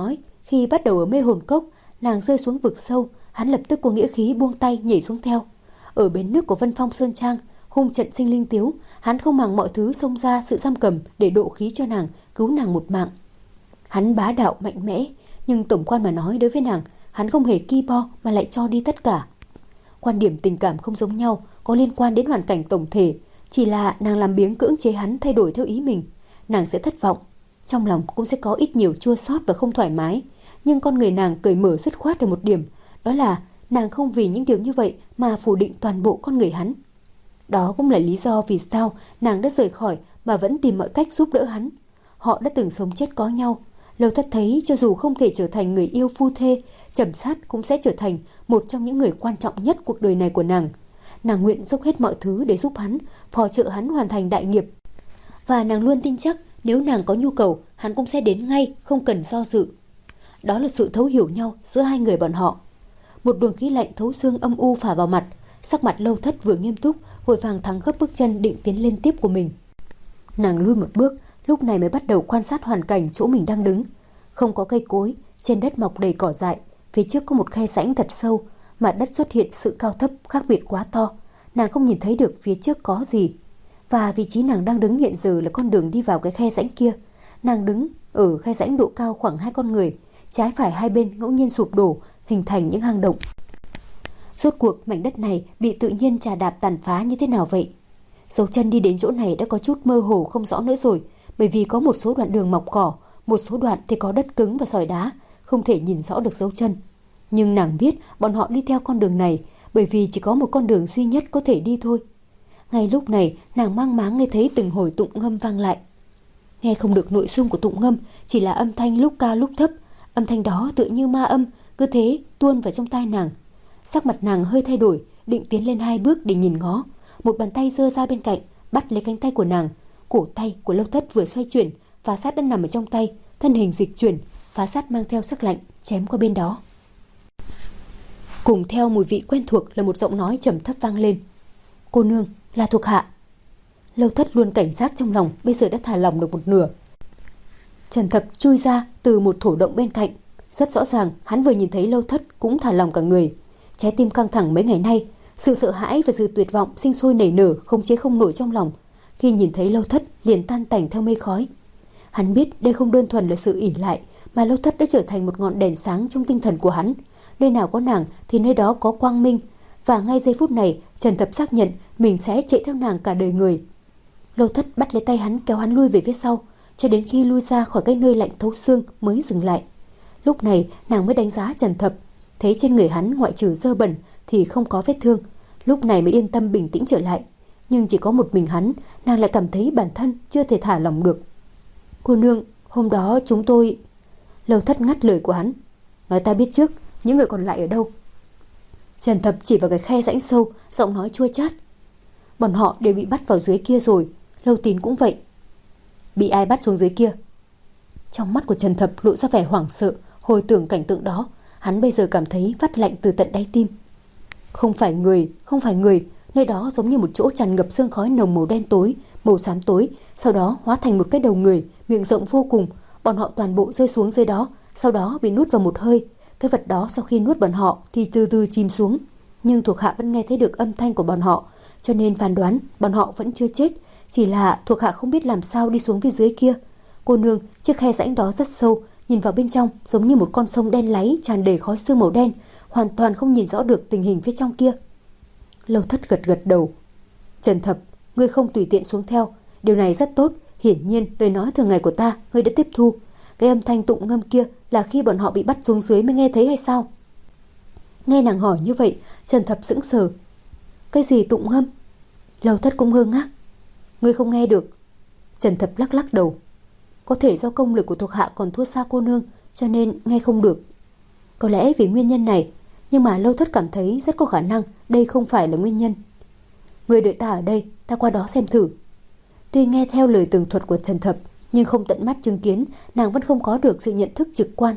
A: Khi bắt đầu ở mê hồn cốc, nàng rơi xuống vực sâu, hắn lập tức có nghĩa khí buông tay nhảy xuống theo. Ở bến nước của Vân Phong Sơn Trang, hung trận sinh linh tiếu, hắn không màng mọi thứ xông ra sự giam cầm để độ khí cho nàng, cứu nàng một mạng. Hắn bá đạo mạnh mẽ, nhưng tổng quan mà nói đối với nàng, hắn không hề ki bo mà lại cho đi tất cả. Quan điểm tình cảm không giống nhau, có liên quan đến hoàn cảnh tổng thể, chỉ là nàng làm biếng cưỡng chế hắn thay đổi theo ý mình, nàng sẽ thất vọng, trong lòng cũng sẽ có ít nhiều chua xót và không thoải mái. Nhưng con người nàng cởi mở dứt khoát ở một điểm, đó là nàng không vì những điều như vậy mà phủ định toàn bộ con người hắn. Đó cũng là lý do vì sao nàng đã rời khỏi mà vẫn tìm mọi cách giúp đỡ hắn. Họ đã từng sống chết có nhau. Lâu Thất thấy cho dù không thể trở thành người yêu phu thê, Trầm Sát cũng sẽ trở thành một trong những người quan trọng nhất cuộc đời này của nàng. Nàng nguyện dốc hết mọi thứ để giúp hắn, phò trợ hắn hoàn thành đại nghiệp. Và nàng luôn tin chắc nếu nàng có nhu cầu, hắn cũng sẽ đến ngay, không cần do dự. Đó là sự thấu hiểu nhau giữa hai người bọn họ. Một luồng khí lạnh thấu xương âm u phả vào mặt, sắc mặt Lâu Thất vừa nghiêm túc, vội vàng thắng gấp bước chân định tiến lên tiếp của mình. Nàng lui một bước, lúc này mới bắt đầu quan sát hoàn cảnh chỗ mình đang đứng. Không có cây cối, trên đất mọc đầy cỏ dại, phía trước có một khe rãnh thật sâu, mặt đất xuất hiện sự cao thấp khác biệt quá to, nàng không nhìn thấy được phía trước có gì. Và vị trí nàng đang đứng hiện giờ là con đường đi vào cái khe rãnh kia. Nàng đứng ở khe rãnh độ cao khoảng hai con người, trái phải hai bên ngẫu nhiên sụp đổ, hình thành những hang động. Rốt cuộc mảnh đất này bị tự nhiên trà đạp tàn phá như thế nào vậy? Dấu chân đi đến chỗ này đã có chút mơ hồ không rõ nữa rồi, bởi vì có một số đoạn đường mọc cỏ, một số đoạn thì có đất cứng và sỏi đá, không thể nhìn rõ được dấu chân. Nhưng nàng biết bọn họ đi theo con đường này, bởi vì chỉ có một con đường duy nhất có thể đi thôi. Ngay lúc này, nàng mang máng nghe thấy từng hồi tụng ngâm vang lại. Nghe không được nội dung của tụng ngâm, chỉ là âm thanh lúc cao lúc thấp. Âm thanh đó tựa như ma âm, cứ thế tuôn vào trong tai nàng. Sắc mặt nàng hơi thay đổi, định tiến lên hai bước để nhìn ngó. Một bàn tay giơ ra bên cạnh, bắt lấy cánh tay của nàng. Cổ tay của Lâu Thất vừa xoay chuyển, Phá Sát đã nằm ở trong tay, thân hình dịch chuyển, Phá Sát mang theo sắc lạnh chém qua bên đó. Cùng theo mùi vị quen thuộc là một giọng nói trầm thấp vang lên. Cô nương, là thuộc hạ. Lâu Thất luôn cảnh giác trong lòng, bây giờ đã thả lỏng được một nửa. Trần Thập chui ra từ một thổ động bên cạnh. Rất rõ ràng hắn vừa nhìn thấy Lâu Thất cũng thả lỏng cả người. Trái tim căng thẳng mấy ngày nay, sự sợ hãi và sự tuyệt vọng sinh sôi nảy nở không chế không nổi trong lòng. Khi nhìn thấy Lâu Thất liền tan tành theo mây khói. Hắn biết đây không đơn thuần là sự ỷ lại, mà Lâu Thất đã trở thành một ngọn đèn sáng trong tinh thần của hắn. Nơi nào có nàng thì nơi đó có quang minh. Và ngay giây phút này, Trần Thập xác nhận mình sẽ chạy theo nàng cả đời người. Lâu Thất bắt lấy tay hắn, kéo hắn lui về phía sau, cho đến khi lui ra khỏi cái nơi lạnh thấu xương mới dừng lại. Lúc này nàng mới đánh giá Trần Thập, thấy trên người hắn ngoại trừ dơ bẩn thì không có vết thương. Lúc này mới yên tâm bình tĩnh trở lại. Nhưng chỉ có một mình hắn, nàng lại cảm thấy bản thân chưa thể thả lỏng được. Cô nương, hôm đó chúng tôi... Lâu Thất ngắt lời của hắn. Nói ta biết trước, những người còn lại ở đâu? Trần Thập chỉ vào cái khe rãnh sâu, giọng nói chua chát. Bọn họ đều bị bắt vào dưới kia rồi, Lâu Tín cũng vậy. Bị ai bắt xuống dưới kia? Trong mắt của Trần Thập lộ ra vẻ hoảng sợ, hồi tưởng cảnh tượng đó, hắn bây giờ cảm thấy vắt lạnh từ tận đáy tim. Không phải người, không phải người, nơi đó giống như một chỗ tràn ngập sương khói nồng màu đen tối, màu xám tối, sau đó hóa thành một cái đầu người, miệng rộng vô cùng, bọn họ toàn bộ rơi xuống dưới đó, sau đó bị nuốt vào một hơi. Cái vật đó sau khi nuốt bọn họ thì từ từ chìm xuống, nhưng thuộc hạ vẫn nghe thấy được âm thanh của bọn họ, cho nên phán đoán bọn họ vẫn chưa chết, chỉ là thuộc hạ không biết làm sao đi xuống phía dưới kia. Cô nương, chiếc khe rãnh đó rất sâu, nhìn vào bên trong giống như một con sông đen láy tràn đầy khói sương màu đen, hoàn toàn không nhìn rõ được tình hình phía trong kia. Lâu Thất gật gật đầu. Trần Thập, ngươi không tùy tiện xuống theo, điều này rất tốt, hiển nhiên lời nói thường ngày của ta ngươi đã tiếp thu. Cái âm thanh tụng ngâm kia là khi bọn họ bị bắt xuống dưới mới nghe thấy hay sao? Nghe nàng hỏi như vậy, Trần Thập sững sờ. Cái gì tụng ngâm? Lâu Thất cũng ngơ ngác. Ngươi không nghe được? Trần Thập lắc lắc đầu. Có thể do công lực của thuộc hạ còn thua xa cô nương, cho nên nghe không được. Có lẽ vì nguyên nhân này, nhưng mà Lâu Thất cảm thấy rất có khả năng đây không phải là nguyên nhân. Ngươi đợi ta ở đây, ta qua đó xem thử. Tuy nghe theo lời tường thuật của Trần Thập, nhưng không tận mắt chứng kiến, nàng vẫn không có được sự nhận thức trực quan.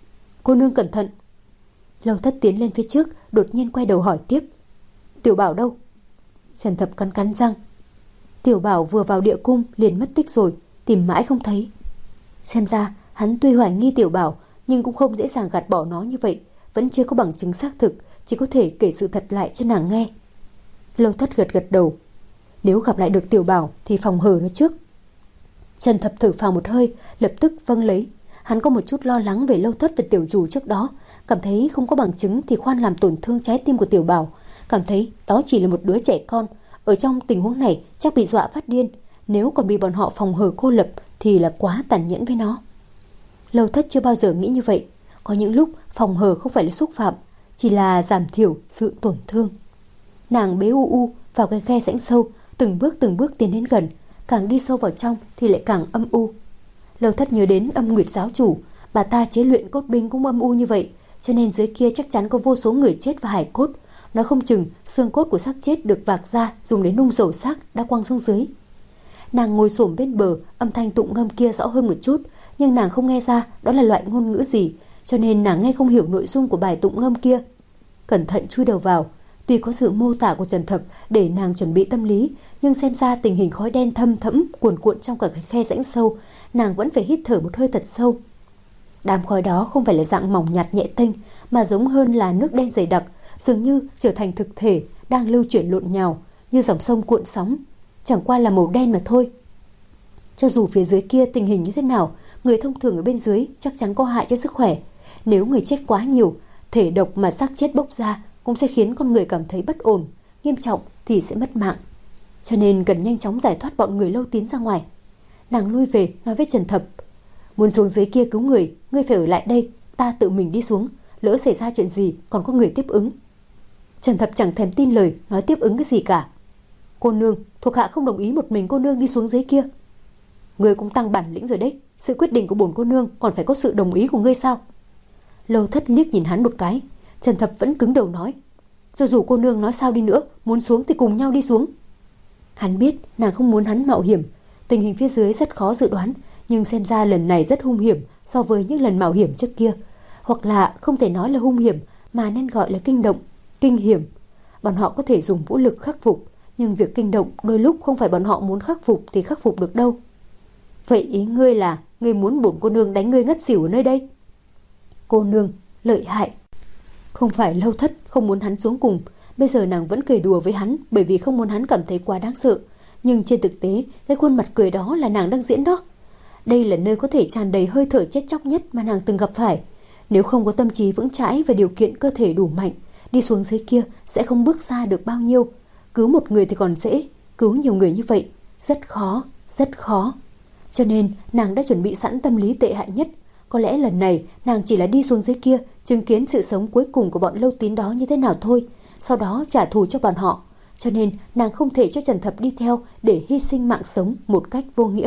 A: Cô nương cẩn thận. Lâu Thất tiến lên phía trước, đột nhiên quay đầu hỏi tiếp. Tiểu Bảo đâu? Trần Thập cắn cắn răng. Tiểu Bảo vừa vào địa cung liền mất tích rồi, tìm mãi không thấy. Xem ra hắn tuy hoài nghi Tiểu Bảo, nhưng cũng không dễ dàng gạt bỏ nó như vậy. Vẫn chưa có bằng chứng xác thực, chỉ có thể kể sự thật lại cho nàng nghe. Lâu Thất gật gật đầu. Nếu gặp lại được Tiểu Bảo thì phòng hờ nó trước. Trần Thập thở phào một hơi, lập tức vâng lấy. Hắn có một chút lo lắng về Lâu Thất và tiểu chủ trước đó, cảm thấy không có bằng chứng thì khoan làm tổn thương trái tim của Tiểu Bảo, cảm thấy đó chỉ là một đứa trẻ con, ở trong tình huống này chắc bị dọa phát điên, nếu còn bị bọn họ phòng hờ cô lập thì là quá tàn nhẫn với nó. Lâu Thất chưa bao giờ nghĩ như vậy, có những lúc phòng hờ không phải là xúc phạm, chỉ là giảm thiểu sự tổn thương. Nàng bế U U vào cái khe rãnh sâu, từng bước từng bước tiến đến gần, càng đi sâu vào trong thì lại càng âm u. Lâu Thất nhớ đến Âm Nguyệt giáo chủ, bà ta chế luyện cốt binh cũng âm u như vậy, cho nên dưới kia chắc chắn có vô số người chết và hài cốt. Nói không chừng xương cốt của xác chết được vạc ra dùng để nung dầu xác đã quăng xuống dưới. Nàng ngồi xổm bên bờ, âm thanh tụng ngâm kia rõ hơn một chút, nhưng nàng không nghe ra đó là loại ngôn ngữ gì, cho nên nàng nghe không hiểu nội dung của bài tụng ngâm kia. Cẩn thận chui đầu vào, tuy có sự mô tả của Trần Thập để nàng chuẩn bị tâm lý, nhưng xem ra tình hình khói đen thâm thẫm cuồn cuộn trong cả cái khe rãnh sâu, nàng vẫn phải hít thở một hơi thật sâu. Đám khói đó không phải là dạng mỏng nhạt nhẹ tênh, mà giống hơn là nước đen dày đặc, dường như trở thành thực thể đang lưu chuyển lộn nhào như dòng sông cuộn sóng, chẳng qua là màu đen mà thôi. Cho dù phía dưới kia tình hình như thế nào, người thông thường ở bên dưới chắc chắn có hại cho sức khỏe. Nếu người chết quá nhiều, thể độc mà xác chết bốc ra cũng sẽ khiến con người cảm thấy bất ổn, nghiêm trọng thì sẽ mất mạng. Cho nên cần nhanh chóng giải thoát bọn người Lâu Tiến ra ngoài. Nàng lui về nói với Trần Thập, muốn xuống dưới kia cứu người, ngươi phải ở lại đây, ta tự mình đi xuống, lỡ xảy ra chuyện gì còn có người tiếp ứng. Trần Thập chẳng thèm tin lời, nói tiếp ứng cái gì cả. Cô nương, thuộc hạ không đồng ý một mình cô nương đi xuống dưới kia. Ngươi cũng tăng bản lĩnh rồi đấy, sự quyết định của bổn cô nương còn phải có sự đồng ý của ngươi sao? Lâu Thất liếc nhìn hắn một cái. Trần Thập vẫn cứng đầu nói, cho dù cô nương nói sao đi nữa, muốn xuống thì cùng nhau đi xuống. Hắn biết nàng không muốn hắn mạo hiểm, tình hình phía dưới rất khó dự đoán, nhưng xem ra lần này rất hung hiểm so với những lần mạo hiểm trước kia, hoặc là không thể nói là hung hiểm mà nên gọi là kinh động, kinh hiểm. Bọn họ có thể dùng vũ lực khắc phục, nhưng việc kinh động đôi lúc không phải bọn họ muốn khắc phục thì khắc phục được đâu. Vậy ý ngươi là ngươi muốn bổn cô nương đánh ngươi ngất xỉu ở nơi đây? Cô nương lợi hại. Không phải Lâu Thất không muốn hắn xuống cùng, bây giờ nàng vẫn cười đùa với hắn bởi vì không muốn hắn cảm thấy quá đáng sợ, nhưng trên thực tế cái khuôn mặt cười đó là nàng đang diễn đó. Đây là nơi có thể tràn đầy hơi thở chết chóc nhất mà nàng từng gặp phải. Nếu không có tâm trí vững chãi và điều kiện cơ thể đủ mạnh, đi xuống dưới kia sẽ không bước xa được bao nhiêu. Cứu một người thì còn dễ, cứu nhiều người như vậy rất khó, rất khó. Cho nên nàng đã chuẩn bị sẵn tâm lý tệ hại nhất. Có lẽ lần này nàng chỉ là đi xuống dưới kia chứng kiến sự sống cuối cùng của bọn Lâu Tín đó như thế nào thôi, sau đó trả thù cho bọn họ. Cho nên nàng không thể cho Trần Thập đi theo để hy sinh mạng sống một cách vô nghĩa.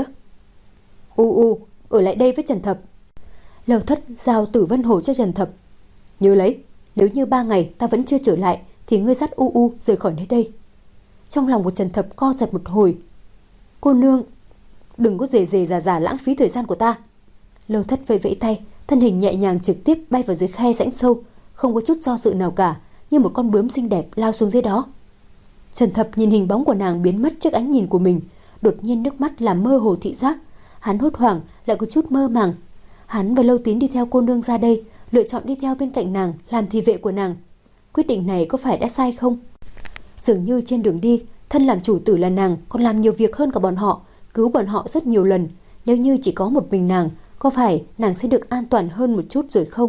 A: U U, ở lại đây với Trần Thập. Lâu Thất giao Tử Vân Hồ cho Trần Thập. Nhớ lấy, nếu như ba ngày ta vẫn chưa trở lại thì ngươi dắt U U rời khỏi nơi đây. Trong lòng của Trần Thập co giật một hồi. Cô nương, đừng có rề rề rà rà lãng phí thời gian của ta. Lâu Thất vẫy vẫy tay, thân hình nhẹ nhàng trực tiếp bay vào dưới khe rãnh sâu, không có chút do dự nào cả, như một con bướm xinh đẹp lao xuống dưới đó. Trần Thập nhìn hình bóng của nàng biến mất trước ánh nhìn của mình, đột nhiên nước mắt làm mơ hồ thị giác. Hắn hốt hoảng lại có chút mơ màng. Hắn và Lâu Tín đi theo cô nương ra đây, lựa chọn đi theo bên cạnh nàng làm thị vệ của nàng. Quyết định này có phải đã sai không? Dường như trên đường đi, thân làm chủ tử là nàng còn làm nhiều việc hơn cả bọn họ, cứu bọn họ rất nhiều lần. Nếu như chỉ có một mình nàng, có phải nàng sẽ được an toàn hơn một chút rồi không?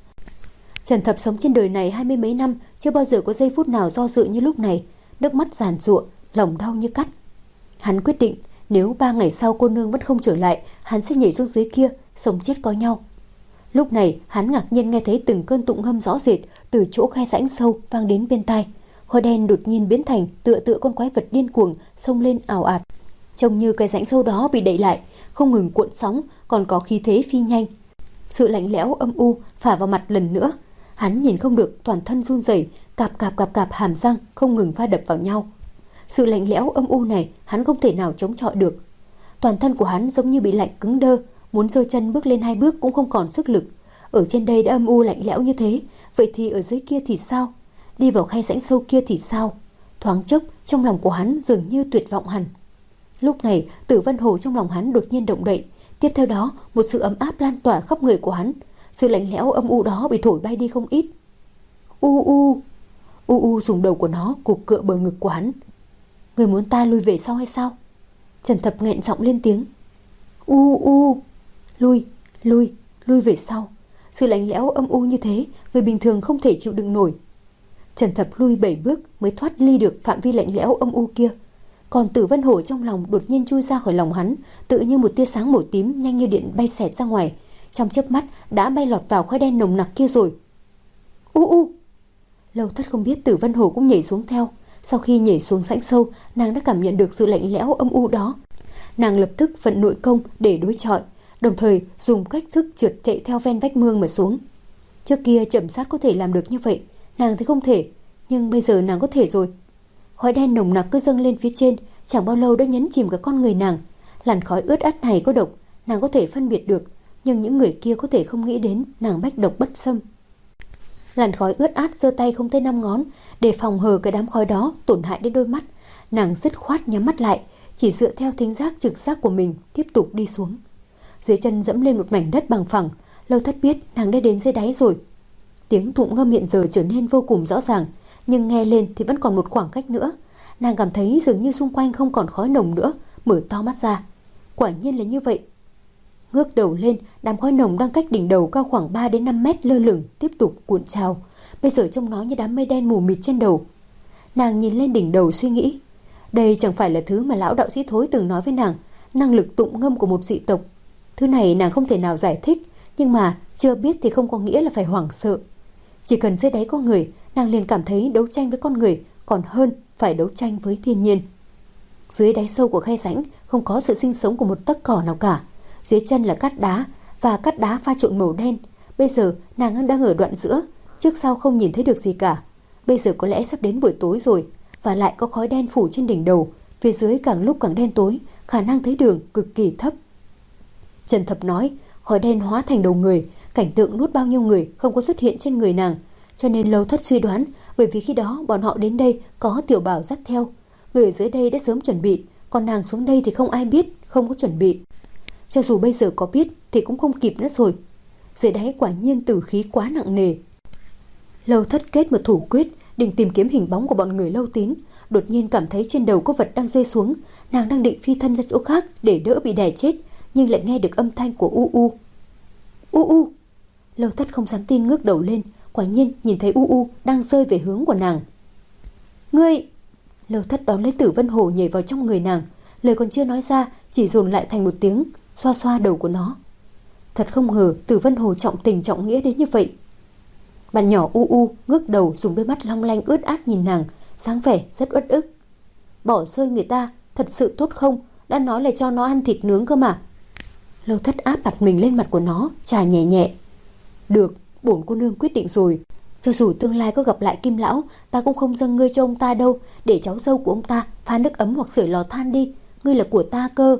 A: Trần Thập sống trên đời này hai mươi mấy năm, chưa bao giờ có giây phút nào do dự như lúc này. Nước mắt giàn giụa, lòng đau như cắt. Hắn quyết định nếu ba ngày sau cô nương vẫn không trở lại, hắn sẽ nhảy xuống dưới kia, sống chết có nhau. Lúc này hắn ngạc nhiên nghe thấy từng cơn tụng ngâm rõ rệt từ chỗ khe rãnh sâu vang đến bên tai. Khói đen đột nhiên biến thành tựa tựa con quái vật điên cuồng xông lên ào ạt, trông như cái rãnh sâu đó bị đậy lại, không ngừng cuộn sóng, còn có khí thế phi nhanh. Sự lạnh lẽo âm u phả vào mặt lần nữa. Hắn nhìn không được, toàn thân run rẩy, cạp cạp cạp cạp hàm răng không ngừng va đập vào nhau. Sự lạnh lẽo âm u này hắn không thể nào chống chọi được. Toàn thân của hắn giống như bị lạnh cứng đơ, muốn giơ chân bước lên hai bước cũng không còn sức lực. Ở trên đây đã âm u lạnh lẽo như thế, vậy thì ở dưới kia thì sao? Đi vào khe rãnh sâu kia thì sao? Thoáng chốc trong lòng của hắn dường như tuyệt vọng hẳn. Lúc này Tử Vân Hồ trong lòng hắn đột nhiên động đậy, tiếp theo đó một sự ấm áp lan tỏa khắp người của hắn, Sự lạnh lẽo âm u đó bị thổi bay đi không ít. U u, u u dùng đầu của nó cụp cựa bờ ngực của hắn. Người muốn ta lui về sau hay sao? Trần Thập nghẹn giọng lên tiếng. U u, lui, lui, lui về sau. Sự lạnh lẽo âm u như thế, người bình thường không thể chịu đựng nổi. Trần Thập lui bảy bước mới thoát ly được phạm vi lạnh lẽo âm u kia. Còn Tử Vân Hổ trong lòng đột nhiên chui ra khỏi lòng hắn, tự như một tia sáng màu tím nhanh như điện bay xẹt ra ngoài, trong chớp mắt đã bay lọt vào khói đen nồng nặc kia rồi. U u. Lâu Thất không biết Tử Vân Hổ cũng nhảy xuống theo. Sau khi nhảy xuống rãnh sâu, nàng đã cảm nhận được sự lạnh lẽo âm u đó. Nàng lập tức vận nội công để đối chọi, đồng thời dùng cách thức trượt chạy theo ven vách mương mà xuống. Trước kia Trầm Sát có thể làm được như vậy, nàng thì không thể, nhưng bây giờ nàng có thể rồi. Khói đen nồng nặc cứ dâng lên phía trên, chẳng bao lâu đã nhấn chìm cả con người nàng. Làn khói ướt át này có độc, nàng có thể phân biệt được, nhưng những người kia có thể không nghĩ đến nàng bách độc bất xâm. Làn khói ướt át giơ tay không tới năm ngón để phòng hờ cái đám khói đó tổn hại đến đôi mắt. Nàng dứt khoát nhắm mắt lại, chỉ dựa theo thính giác trực giác của mình tiếp tục đi xuống. Dưới chân dẫm lên một mảnh đất bằng phẳng, Lâu Thất biết nàng đã đến dưới đáy rồi. Tiếng tụng ngâm hiện giờ trở nên vô cùng rõ ràng, nhưng nghe lên thì vẫn còn một khoảng cách nữa. Nàng cảm thấy dường như xung quanh không còn khói nồng nữa, mở to mắt ra. Quả nhiên là như vậy. Ngước đầu lên, đám khói nồng đang cách đỉnh đầu cao khoảng ba đến năm mét lơ lửng tiếp tục cuộn trào. Bây giờ trông nó như đám mây đen mù mịt trên đầu. Nàng nhìn lên đỉnh đầu suy nghĩ, đây chẳng phải là thứ mà lão đạo sĩ Thối từng nói với nàng, năng lực tụng ngâm của một dị tộc. Thứ này nàng không thể nào giải thích, nhưng mà chưa biết thì không có nghĩa là phải hoảng sợ. Chỉ cần dưới đáy có người, nàng liền cảm thấy đấu tranh với con người còn hơn phải đấu tranh với thiên nhiên. Dưới đáy sâu của khe rãnh không có sự sinh sống của một tấc cỏ nào cả. Dưới chân là cát đá, và cát đá pha trộn màu đen. Bây giờ nàng đang ở đoạn giữa, trước sau không nhìn thấy được gì cả. Bây giờ có lẽ sắp đến buổi tối rồi, và lại có khói đen phủ trên đỉnh đầu. Phía dưới càng lúc càng đen tối, khả năng thấy đường cực kỳ thấp. Trần Thập nói, khói đen hóa thành đầu người, cảnh tượng nuốt bao nhiêu người không có xuất hiện trên người nàng. Cho nên Lâu Thất suy đoán, bởi vì khi đó bọn họ đến đây có Tiểu Bảo dắt theo. Người ở dưới đây đã sớm chuẩn bị, còn nàng xuống đây thì không ai biết, không có chuẩn bị. Cho dù bây giờ có biết thì cũng không kịp nữa rồi. Dưới đáy quả nhiên tử khí quá nặng nề. Lâu Thất kết một thủ quyết, định tìm kiếm hình bóng của bọn người Lâu Tín. Đột nhiên cảm thấy trên đầu có vật đang rơi xuống. Nàng đang định phi thân ra chỗ khác để đỡ bị đè chết, nhưng lại nghe được âm thanh của U U. U U. Lâu Thất không dám tin ngước đầu lên, quả nhiên nhìn thấy U U đang rơi về hướng của nàng. Ngươi! Lâu Thất đón lấy Tử Vân Hổ nhảy vào trong người nàng, lời còn chưa nói ra chỉ dồn lại thành một tiếng, xoa xoa đầu của nó. Thật không ngờ Tử Vân Hổ trọng tình trọng nghĩa đến như vậy. Bạn nhỏ U U ngước đầu dùng đôi mắt long lanh ướt át nhìn nàng, dáng vẻ rất uất ức. Bỏ rơi người ta thật sự tốt không? Đã nói là cho nó ăn thịt nướng cơ mà. Lâu Thất áp mặt mình lên mặt của nó, chà nhẹ nhẹ. Được, bổn cô nương quyết định rồi. Cho dù tương lai có gặp lại Kim Lão, ta cũng không dâng ngươi cho ông ta đâu, để cháu dâu của ông ta pha nước ấm hoặc sưởi lò than đi. Ngươi là của ta cơ.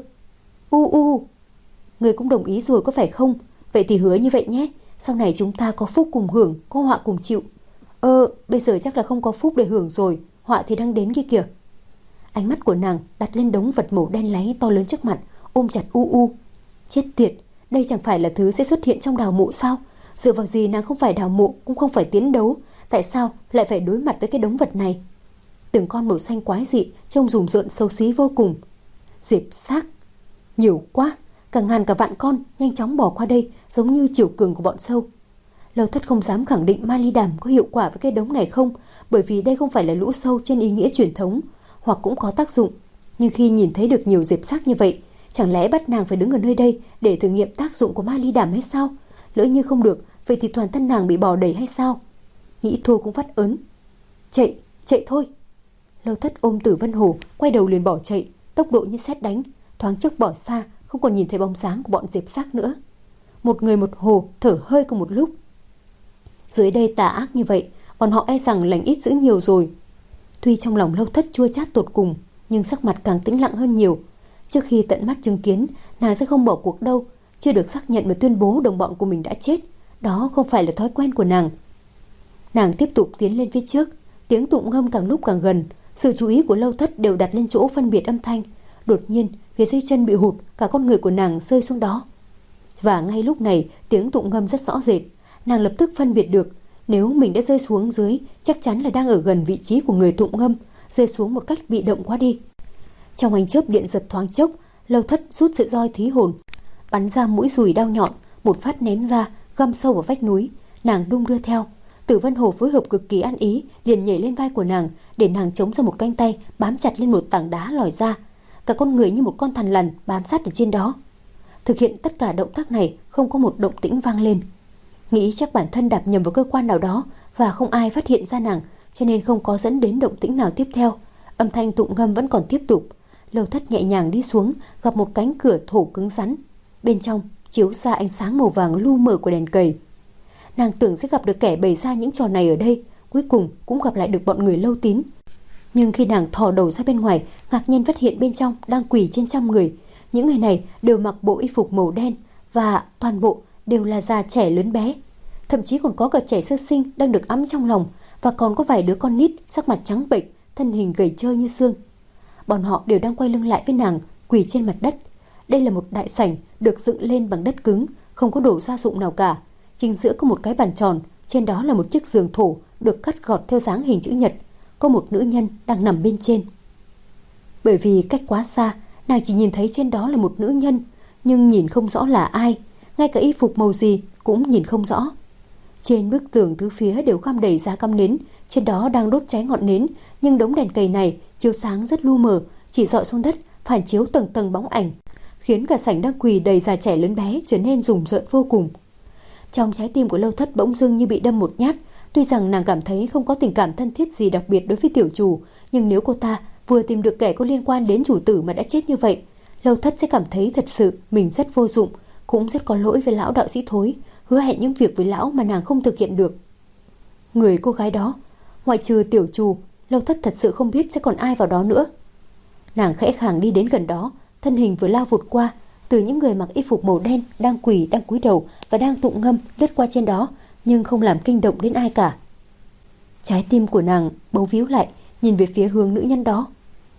A: U u. Ngươi cũng đồng ý rồi có phải không? Vậy thì hứa như vậy nhé. Sau này chúng ta có phúc cùng hưởng, có họa cùng chịu. Ơ, bây giờ chắc là không có phúc để hưởng rồi, họa thì đang đến kia kìa. Ánh mắt của nàng đặt lên đống vật màu đen láy to lớn trước mặt, ôm chặt U U. Chết tiệt, đây chẳng phải là thứ sẽ xuất hiện trong đào mộ sao? Dựa vào gì nàng không phải đào mộ, cũng không phải tiến đấu, tại sao lại phải đối mặt với cái đống vật này? Từng con màu xanh quái dị trông rùng rợn xấu xí vô cùng. Diệp xác nhiều quá, cả ngàn cả vạn con nhanh chóng bỏ qua đây, giống như chiều cường của bọn sâu. Lâu Thất không dám khẳng định ma ly đàm có hiệu quả với cái đống này không, bởi vì đây không phải là lũ sâu trên ý nghĩa truyền thống, hoặc cũng có tác dụng. Nhưng khi nhìn thấy được nhiều diệp xác như vậy, chẳng lẽ bắt nàng phải đứng ở nơi đây để thử nghiệm tác dụng của ma ly đàm hay sao? Lỡ như không được, vậy thì toàn thân nàng bị bò đầy hay sao? Nghĩ thôi cũng phát ớn. Chạy, chạy thôi. Lâu Thất ôm Tử Vân Hổ, quay đầu liền bỏ chạy, tốc độ như sét đánh, thoáng chốc bỏ xa, không còn nhìn thấy bóng dáng của bọn diệp xác nữa. Một người một hồ thở hơi cùng một lúc. Dưới đây tà ác như vậy, bọn họ e rằng lành ít dữ nhiều rồi. Tuy trong lòng Lâu Thất chua chát tột cùng, nhưng sắc mặt càng tĩnh lặng hơn nhiều. Trước khi tận mắt chứng kiến, nàng sẽ không bỏ cuộc đâu. Chưa được xác nhận và tuyên bố đồng bọn của mình đã chết, đó không phải là thói quen của nàng. Nàng tiếp tục tiến lên phía trước, tiếng tụng ngâm càng lúc càng gần. Sự chú ý của Lâu Thất đều đặt lên chỗ phân biệt âm thanh. Đột nhiên phía dưới chân bị hụt, cả con người của nàng rơi xuống đó. Và ngay lúc này tiếng tụng ngâm rất rõ rệt. Nàng lập tức phân biệt được, nếu mình đã rơi xuống dưới chắc chắn là đang ở gần vị trí của người tụng ngâm, rơi xuống một cách bị động quá đi. Trong ánh chớp điện giật thoáng chốc, Lâu Thất rút sợi roi thí hồn, bắn ra mũi dùi đao nhọn, một phát ném ra, găm sâu vào vách núi. Nàng đung đưa theo. Tử Vân Hồ phối hợp cực kỳ ăn ý, liền nhảy lên vai của nàng, để nàng chống ra một cánh tay bám chặt lên một tảng đá lòi ra. Cả con người như một con thằn lằn bám sát ở trên đó. Thực hiện tất cả động tác này không có một động tĩnh vang lên. Nghĩ chắc bản thân đạp nhầm vào cơ quan nào đó và không ai phát hiện ra nàng, cho nên không có dẫn đến động tĩnh nào tiếp theo. Âm thanh tụng ngâm vẫn còn tiếp tục. Lâu Thất nhẹ nhàng đi xuống, gặp một cánh cửa thổ cứng rắn. Bên trong chiếu ra ánh sáng màu vàng lu mờ của đèn cầy. Nàng tưởng sẽ gặp được kẻ bày ra những trò này ở đây, cuối cùng cũng gặp lại được bọn người Lâu Tín. Nhưng khi nàng thò đầu ra bên ngoài, ngạc nhiên phát hiện bên trong đang quỳ trên trăm người. Những người này đều mặc bộ y phục màu đen và toàn bộ đều là già trẻ lớn bé. Thậm chí còn có cả trẻ sơ sinh đang được ẵm trong lòng, và còn có vài đứa con nít sắc mặt trắng bệch, thân hình gầy trơ như xương. Bọn họ đều đang quay lưng lại với nàng, quỳ trên mặt đất. Đây là một đại sảnh được dựng lên bằng đất cứng, không có đồ gia dụng nào cả. Chính giữa có một cái bàn tròn, trên đó là một chiếc giường thổ được cắt gọt theo dáng hình chữ nhật. Có một nữ nhân đang nằm bên trên. Bởi vì cách quá xa, nàng chỉ nhìn thấy trên đó là một nữ nhân, nhưng nhìn không rõ là ai, ngay cả y phục màu gì cũng nhìn không rõ. Trên bức tường tứ phía đều khăm đầy giá cắm nến, trên đó đang đốt cháy ngọn nến, nhưng đống đèn cầy này chiếu sáng rất lu mờ, chỉ rọi xuống đất, phản chiếu tầng tầng bóng ảnh, khiến cả sảnh đang quỳ đầy già trẻ lớn bé trở nên rùng rợn vô cùng. Trong trái tim của Lâu Thất bỗng dưng như bị đâm một nhát. Tuy rằng nàng cảm thấy không có tình cảm thân thiết gì đặc biệt đối với tiểu chủ, nhưng nếu cô ta vừa tìm được kẻ có liên quan đến chủ tử mà đã chết như vậy, Lâu Thất sẽ cảm thấy thật sự mình rất vô dụng, cũng rất có lỗi với lão đạo sĩ thối, hứa hẹn những việc với lão mà nàng không thực hiện được. Người cô gái đó, ngoại trừ tiểu chủ, Lâu Thất thật sự không biết sẽ còn ai vào đó nữa. Nàng khẽ khàng đi đến gần đó, thân hình vừa lao vụt qua, từ những người mặc y phục màu đen đang quỳ, đang cúi đầu và đang tụng ngâm lướt qua trên đó, nhưng không làm kinh động đến ai cả. Trái tim của nàng bấu víu lại, nhìn về phía hướng nữ nhân đó.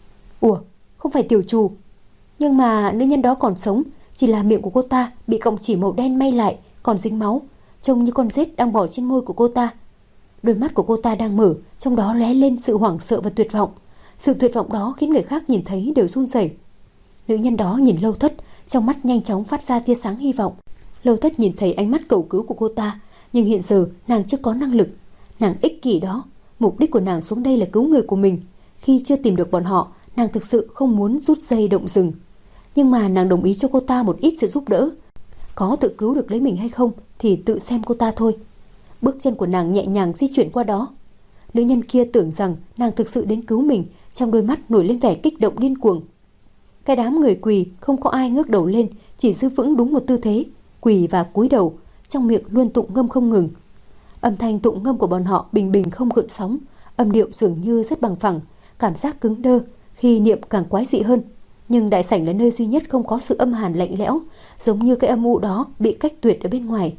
A: Ủa, không phải tiểu chủ. Nhưng mà nữ nhân đó còn sống, chỉ là miệng của cô ta bị cọng chỉ màu đen may lại, còn dính máu, trông như con rết đang bò trên môi của cô ta. Đôi mắt của cô ta đang mở, trong đó lóe lên sự hoảng sợ và tuyệt vọng. Sự tuyệt vọng đó khiến người khác nhìn thấy đều run rẩy. Nữ nhân đó nhìn Lâu Thất, trong mắt nhanh chóng phát ra tia sáng hy vọng. Lâu Thất nhìn thấy ánh mắt cầu cứu của cô ta, nhưng hiện giờ nàng chưa có năng lực. Nàng ích kỷ đó, mục đích của nàng xuống đây là cứu người của mình. Khi chưa tìm được bọn họ, nàng thực sự không muốn rút dây động rừng. Nhưng mà nàng đồng ý cho cô ta một ít sự giúp đỡ. Có tự cứu được lấy mình hay không thì tự xem cô ta thôi. Bước chân của nàng nhẹ nhàng di chuyển qua đó. Nữ nhân kia tưởng rằng nàng thực sự đến cứu mình, trong đôi mắt nổi lên vẻ kích động điên cuồng. Cái đám người quỳ không có ai ngước đầu lên, chỉ giữ vững đúng một tư thế, quỳ và cúi đầu, trong miệng luôn tụng ngâm không ngừng. Âm thanh tụng ngâm của bọn họ bình bình không gợn sóng, âm điệu dường như rất bằng phẳng, cảm giác cứng đơ, khi niệm càng quái dị hơn. Nhưng đại sảnh là nơi duy nhất không có sự âm hàn lạnh lẽo, giống như cái âm u đó bị cách tuyệt ở bên ngoài.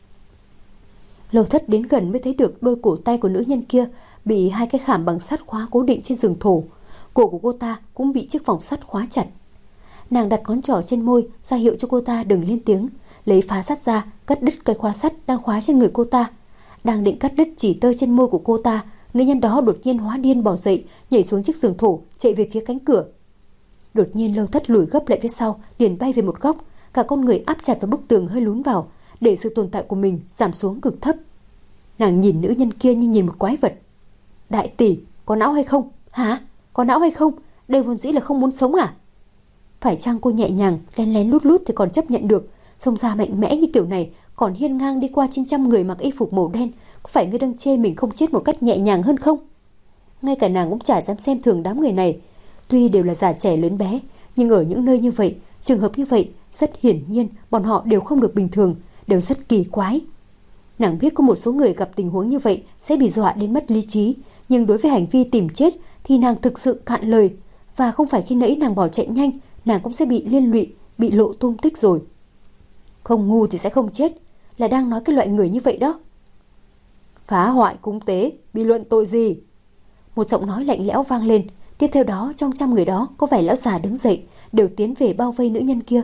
A: Lâu Thất đến gần mới thấy được đôi cổ tay của nữ nhân kia bị hai cái khảm bằng sắt khóa cố định trên giường thổ. Cổ của cô ta cũng bị chiếc vòng sắt khóa chặt. Nàng đặt ngón trỏ trên môi ra hiệu cho cô ta đừng lên tiếng, lấy phá sắt ra cắt đứt cái khóa sắt đang khóa trên người cô ta. Đang định cắt đứt chỉ tơ trên môi của cô ta, nữ nhân đó đột nhiên hóa điên bò dậy, nhảy xuống chiếc giường thổ, chạy về phía cánh cửa. Đột nhiên Lâu Thất lùi gấp lại phía sau, liền bay về một góc, cả con người áp chặt vào bức tường hơi lún vào, để sự tồn tại của mình giảm xuống cực thấp. Nàng nhìn nữ nhân kia như nhìn một quái vật. Đại tỷ, có não hay không? Hả? Có não hay không? Đây vốn dĩ là không muốn sống à? Phải chăng cô nhẹ nhàng, lén lén lút lút thì còn chấp nhận được, xông ra mạnh mẽ như kiểu này, còn hiên ngang đi qua trên trăm người mặc y phục màu đen, có phải ngươi đang chê mình không chết một cách nhẹ nhàng hơn không? Ngay cả nàng cũng chả dám xem thường đám người này. Tuy đều là già trẻ lớn bé, nhưng ở những nơi như vậy, trường hợp như vậy, rất hiển nhiên bọn họ đều không được bình thường, đều rất kỳ quái. Nàng biết có một số người gặp tình huống như vậy sẽ bị dọa đến mất lý trí, nhưng đối với hành vi tìm chết thì nàng thực sự cạn lời, và không phải khi nãy nàng bỏ chạy nhanh, nàng cũng sẽ bị liên lụy, bị lộ tung tích rồi. Không ngu thì sẽ không chết, là đang nói cái loại người như vậy đó. Phá hoại cúng tế, bị luận tội gì? Một giọng nói lạnh lẽo vang lên. Tiếp theo đó, trong trăm người đó có vài lão già đứng dậy, đều tiến về bao vây nữ nhân kia.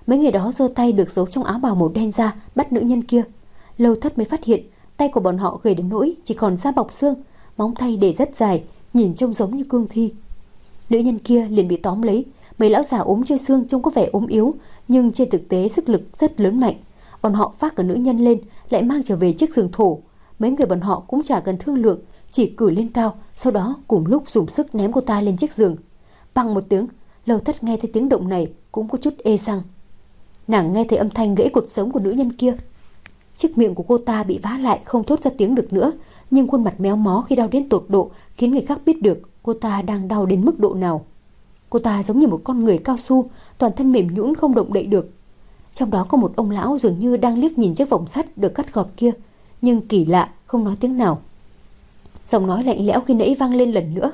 A: Mấy người đó giơ tay được giấu trong áo bào màu đen ra, bắt nữ nhân kia. Lâu Thất mới phát hiện tay của bọn họ gầy đến nỗi chỉ còn da bọc xương, móng tay để rất dài, nhìn trông giống như cương thi. Nữ nhân kia liền bị tóm lấy. Mấy lão già ốm chơi xương trông có vẻ ốm yếu, nhưng trên thực tế sức lực rất lớn mạnh. Bọn họ vác cả nữ nhân lên, lại mang trở về chiếc giường thổ. Mấy người bọn họ cũng chả cần thương lượng, chỉ cử lên cao, sau đó cùng lúc dùng sức ném cô ta lên chiếc giường. Bằng một tiếng, Lâu Thất nghe thấy tiếng động này cũng có chút ê răng. Nàng nghe thấy âm thanh gãy cột sống của nữ nhân kia. Chiếc miệng của cô ta bị vá lại, không thốt ra tiếng được nữa, nhưng khuôn mặt méo mó khi đau đến tột độ khiến người khác biết được cô ta đang đau đến mức độ nào. Cô ta giống như một con người cao su, toàn thân mềm nhũn không động đậy được. Trong đó có một ông lão dường như đang liếc nhìn chiếc vòng sắt được cắt gọt kia, nhưng kỳ lạ không nói tiếng nào. Giọng nói lạnh lẽo khi nãy vang lên lần nữa.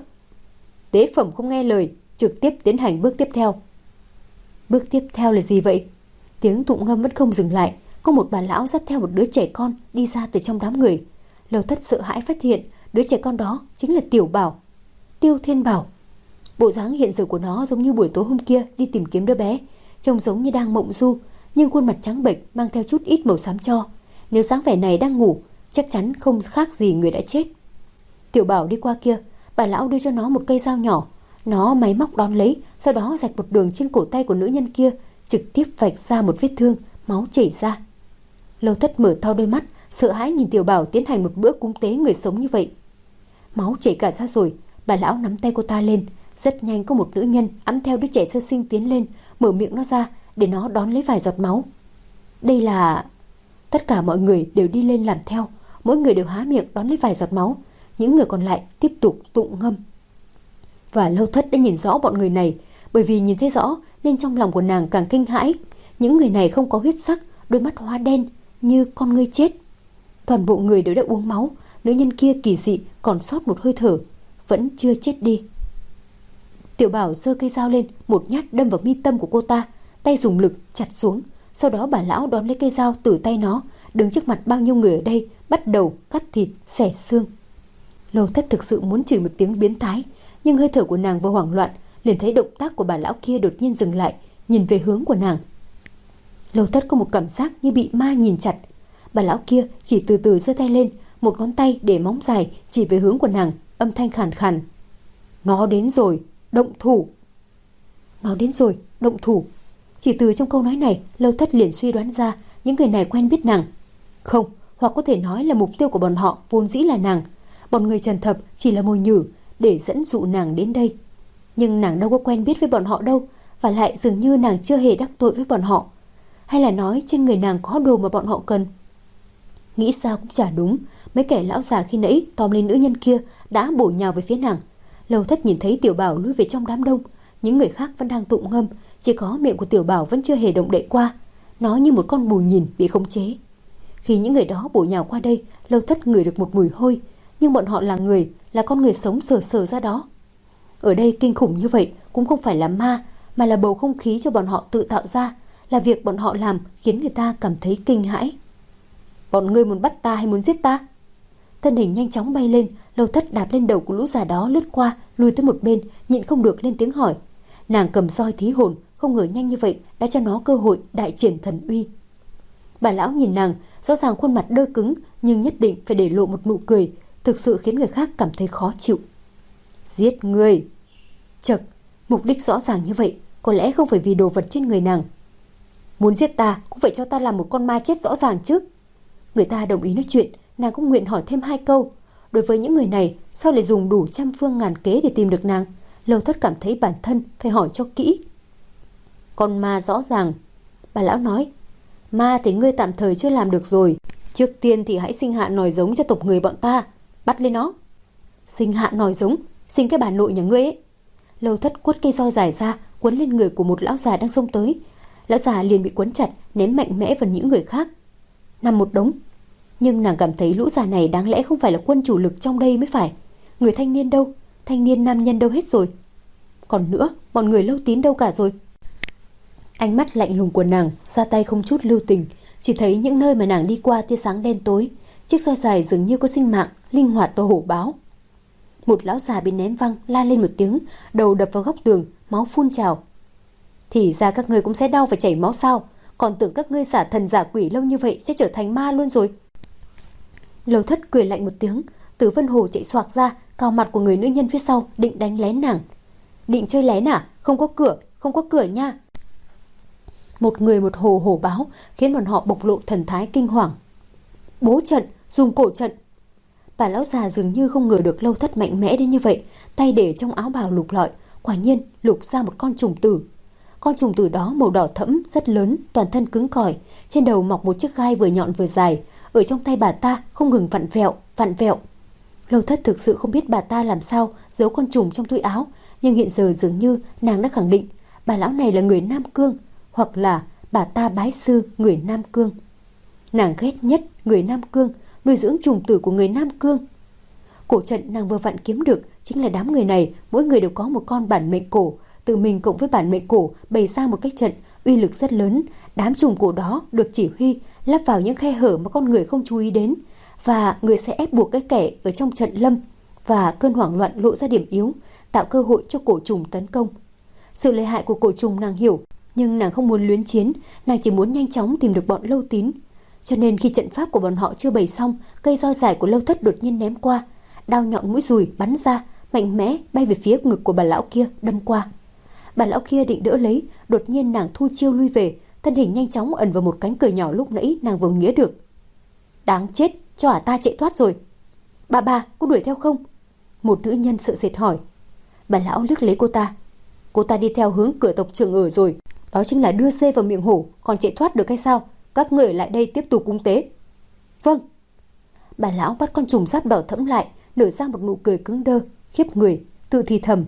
A: Tế phẩm không nghe lời, trực tiếp tiến hành bước tiếp theo. Bước tiếp theo là gì vậy? Tiếng tụng ngâm vẫn không dừng lại. Có một bà lão dắt theo một đứa trẻ con đi ra từ trong đám người. Lâu Thất sợ hãi phát hiện đứa trẻ con đó chính là Tiểu Bảo, Tiêu Thiên Bảo. Bộ dáng hiện giờ của nó giống như buổi tối hôm kia đi tìm kiếm đứa bé, trông giống như đang mộng du, nhưng khuôn mặt trắng bệch mang theo chút ít màu xám tro. Nếu dáng vẻ này đang ngủ, chắc chắn không khác gì người đã chết. Tiểu Bảo đi qua kia, bà lão đưa cho nó một cây dao nhỏ. Nó máy móc đón lấy, sau đó rạch một đường trên cổ tay của nữ nhân kia, trực tiếp vạch ra một vết thương, máu chảy ra. Lâu Thất mở to đôi mắt, sợ hãi nhìn Tiểu Bảo tiến hành một bữa cúng tế người sống như vậy. Máu chảy cả ra rồi, bà lão nắm tay cô ta lên. Rất nhanh có một nữ nhân ẵm theo đứa trẻ sơ sinh tiến lên, mở miệng nó ra để nó đón lấy vài giọt máu. Đây là... Tất cả mọi người đều đi lên làm theo, mỗi người đều há miệng đón lấy vài giọt máu. Những người còn lại tiếp tục tụng ngâm. Và Lâu Thất đã nhìn rõ bọn người này, bởi vì nhìn thấy rõ nên trong lòng của nàng càng kinh hãi. Những người này không có huyết sắc, đôi mắt hóa đen như con ngươi chết. Toàn bộ người đều đã uống máu. Nữ nhân kia kỳ dị còn sót một hơi thở, vẫn chưa chết đi. Tiểu Bảo giơ cây dao lên, một nhát đâm vào mi tâm của cô ta, tay dùng lực chặt xuống. Sau đó bà lão đón lấy cây dao từ tay nó, đứng trước mặt bao nhiêu người ở đây, bắt đầu cắt thịt, xẻ xương. Lâu Thất thực sự muốn chửi một tiếng biến thái, nhưng hơi thở của nàng vừa hoảng loạn, liền thấy động tác của bà lão kia đột nhiên dừng lại, nhìn về hướng của nàng. Lâu Thất có một cảm giác như bị ma nhìn chặt. Bà lão kia chỉ từ từ giơ tay lên, một ngón tay để móng dài chỉ về hướng của nàng, âm thanh khàn khàn. Nó đến rồi, động thủ. Nó đến rồi, động thủ. Chỉ từ trong câu nói này, Lâu Thất liền suy đoán ra những người này quen biết nàng. Không, hoặc có thể nói là mục tiêu của bọn họ vốn dĩ là nàng. Bọn người Trần Thập chỉ là mồi nhử để dẫn dụ nàng đến đây. Nhưng nàng đâu có quen biết với bọn họ đâu, và lại dường như nàng chưa hề đắc tội với bọn họ. Hay là nói trên người nàng có đồ mà bọn họ cần? Nghĩ sao cũng chả đúng. Mấy kẻ lão già khi nãy tóm lên nữ nhân kia đã bổ nhào về phía nàng. Lâu Thất nhìn thấy Tiểu Bảo lùi về trong đám đông. Những người khác vẫn đang tụng ngâm, chỉ có miệng của Tiểu Bảo vẫn chưa hề động đậy qua. Nó như một con bù nhìn bị khống chế. Khi những người đó bổ nhào qua đây, Lâu Thất ngửi được một mùi hôi. Nhưng bọn họ là người, là con người sống sờ sờ ra đó. Ở đây kinh khủng như vậy cũng không phải là ma, mà là bầu không khí cho bọn họ tự tạo ra, là việc bọn họ làm khiến người ta cảm thấy kinh hãi. Bọn ngươi muốn bắt ta hay muốn giết ta? Thân hình nhanh chóng bay lên, Lâu Thất đạp lên đầu của lũ già đó, lướt qua, lùi tới một bên, nhịn không được lên tiếng hỏi. Nàng cầm roi thí hồn, không ngờ nhanh như vậy đã cho nó cơ hội đại triển thần uy. Bà lão nhìn nàng, rõ ràng khuôn mặt đơ cứng, nhưng nhất định phải để lộ một nụ cười, thực sự khiến người khác cảm thấy khó chịu. Giết ngươi! Chậc, mục đích rõ ràng như vậy, có lẽ không phải vì đồ vật trên người nàng. Muốn giết ta cũng phải cho ta làm một con ma chết rõ ràng chứ. Người ta đồng ý nói chuyện, nàng cũng nguyện hỏi thêm hai câu. Đối với những người này, sao lại dùng đủ trăm phương ngàn kế để tìm được nàng? Lâu Thất cảm thấy bản thân phải hỏi cho kỹ. Con ma rõ ràng. Bà lão nói, ma thì ngươi tạm thời chưa làm được rồi. Trước tiên thì hãy sinh hạ nòi giống cho tộc người bọn ta. Bắt lên nó. Sinh hạ nòi giống? Sinh cái bà nội nhà ngươi ấy. Lâu Thất quất cây roi dài ra, quấn lên người của một lão già đang xông tới. Lão già liền bị quấn chặt, ném mạnh mẽ vào những người khác, nằm một đống. Nhưng nàng cảm thấy lũ già này đáng lẽ không phải là quân chủ lực trong đây mới phải. Người thanh niên đâu? Thanh niên nam nhân đâu hết rồi? Còn nữa, bọn người Lâu Tín đâu cả rồi? Ánh mắt lạnh lùng của nàng ra tay không chút lưu tình. Chỉ thấy những nơi mà nàng đi qua tia sáng đen tối, chiếc roi dài dường như có sinh mạng, linh hoạt và hổ báo. Một lão già bị ném văng, la lên một tiếng, đầu đập vào góc tường, máu phun trào. Thì ra các ngươi cũng sẽ đau và chảy máu sao? Còn tưởng các ngươi giả thần giả quỷ lâu như vậy sẽ trở thành ma luôn rồi. Lâu Thất cười lạnh một tiếng, từ Vân Hồ chạy xoạc ra, cào mặt của người nữ nhân phía sau, định đánh lén nàng. Định chơi lén à? Không có cửa, không có cửa nha. Một người một hồ hổ báo, khiến bọn họ bộc lộ thần thái kinh hoàng. Bố trận, dùng cổ trận. Bà lão già dường như không ngờ được Lâu Thất mạnh mẽ đến như vậy, tay để trong áo bào lục lọi, quả nhiên lục ra một con trùng tử. Con trùng tử đó màu đỏ thẫm, rất lớn, toàn thân cứng cỏi, trên đầu mọc một chiếc gai vừa nhọn vừa dài, ở trong tay bà ta không ngừng vặn vẹo, vặn vẹo. Lâu Thất thực sự không biết bà ta làm sao giấu con trùng trong túi áo, nhưng hiện giờ dường như nàng đã khẳng định bà lão này là người Nam Cương, hoặc là bà ta bái sư người Nam Cương. Nàng ghét nhất người Nam Cương, nuôi dưỡng trùng tử của người Nam Cương. Cổ trận nàng vừa vặn kiếm được chính là đám người này, mỗi người đều có một con bản mệnh cổ, tự mình cộng với bản mệnh cổ bày ra một cái trận uy lực rất lớn. Đám trùng cổ đó được chỉ huy lắp vào những khe hở mà con người không chú ý đến, và người sẽ ép buộc cái kẻ ở trong trận lâm, và cơn hoảng loạn lộ ra điểm yếu, tạo cơ hội cho cổ trùng tấn công. Sự lợi hại của cổ trùng nàng hiểu, nhưng nàng không muốn luyến chiến, nàng chỉ muốn nhanh chóng tìm được bọn Lâu Tín. Cho nên khi trận pháp của bọn họ chưa bày xong, cây roi dài của Lâu Thất đột nhiên ném qua, đao nhọn mũi dùi bắn ra, mạnh mẽ bay về phía ngực của bà lão kia đâm qua. Bà lão kia định đỡ lấy, đột nhiên nàng thu chiêu lui về, thân hình nhanh chóng ẩn vào một cánh cửa nhỏ lúc nãy nàng vừa nghĩa được. Đáng chết, cho ả ta chạy thoát rồi. Bà bà, có đuổi theo không? Một nữ nhân sợ sệt hỏi. Bà lão liếc lấy cô ta. Cô ta đi theo hướng cửa tộc trưởng ở rồi, đó chính là đưa dê vào miệng hổ, còn chạy thoát được hay sao? Các người lại đây tiếp tục cúng tế. Vâng. Bà lão bắt con trùng giáp đỏ thẫm lại, nở ra một nụ cười cứng đơ, khiếp người, tự thì thầm.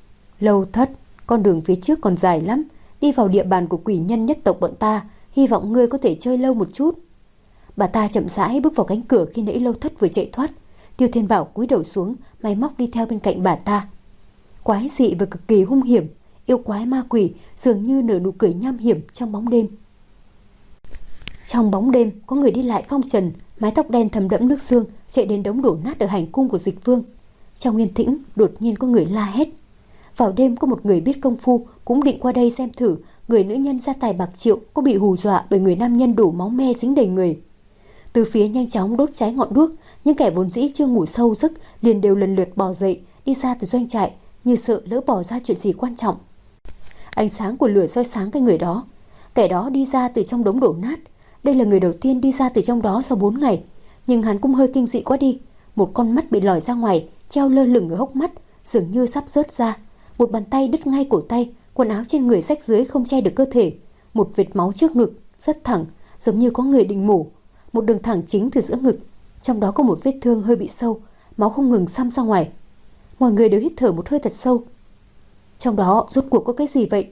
A: Lâu Thất, con đường phía trước còn dài lắm, đi vào địa bàn của quỷ nhân nhất tộc bọn ta, hy vọng ngươi có thể chơi lâu một chút. Bà ta chậm rãi bước vào cánh cửa khi nãy Lâu Thất vừa chạy thoát. Tiêu Thiên Bảo cúi đầu xuống, máy móc đi theo bên cạnh bà ta. Quái dị và cực kỳ hung hiểm, yêu quái ma quỷ dường như nở nụ cười nham hiểm trong bóng đêm. Trong bóng đêm có người đi lại phong trần, mái tóc đen thấm đẫm nước xương, chạy đến đống đổ nát ở hành cung của Dịch Vương. Trong yên tĩnh đột nhiên có người la hét. Vào đêm có một người biết công phu cũng định qua đây xem thử người nữ nhân gia tài bạc triệu có bị hù dọa bởi người nam nhân đổ máu me dính đầy người. Từ phía nhanh chóng đốt cháy ngọn đuốc, những kẻ vốn dĩ chưa ngủ sâu giấc liền đều lần lượt bò dậy, đi ra từ doanh trại, như sợ lỡ bỏ ra chuyện gì quan trọng. Ánh sáng của lửa soi sáng cái người đó. Kẻ đó đi ra từ trong đống đổ nát. Đây là người đầu tiên đi ra từ trong đó sau bốn ngày, nhưng hắn cũng hơi kinh dị quá đi. Một con mắt bị lòi ra ngoài, treo lơ lửng ở hốc mắt, dường như sắp rớt ra. Một bàn tay đứt ngay cổ tay, quần áo trên người rách dưới không che được cơ thể. Một vệt máu trước ngực, rất thẳng, giống như có người định mổ. Một đường thẳng chính từ giữa ngực, trong đó có một vết thương hơi bị sâu, máu không ngừng xăm ra ngoài. Mọi người đều hít thở một hơi thật sâu. Trong đó rốt cuộc có cái gì vậy?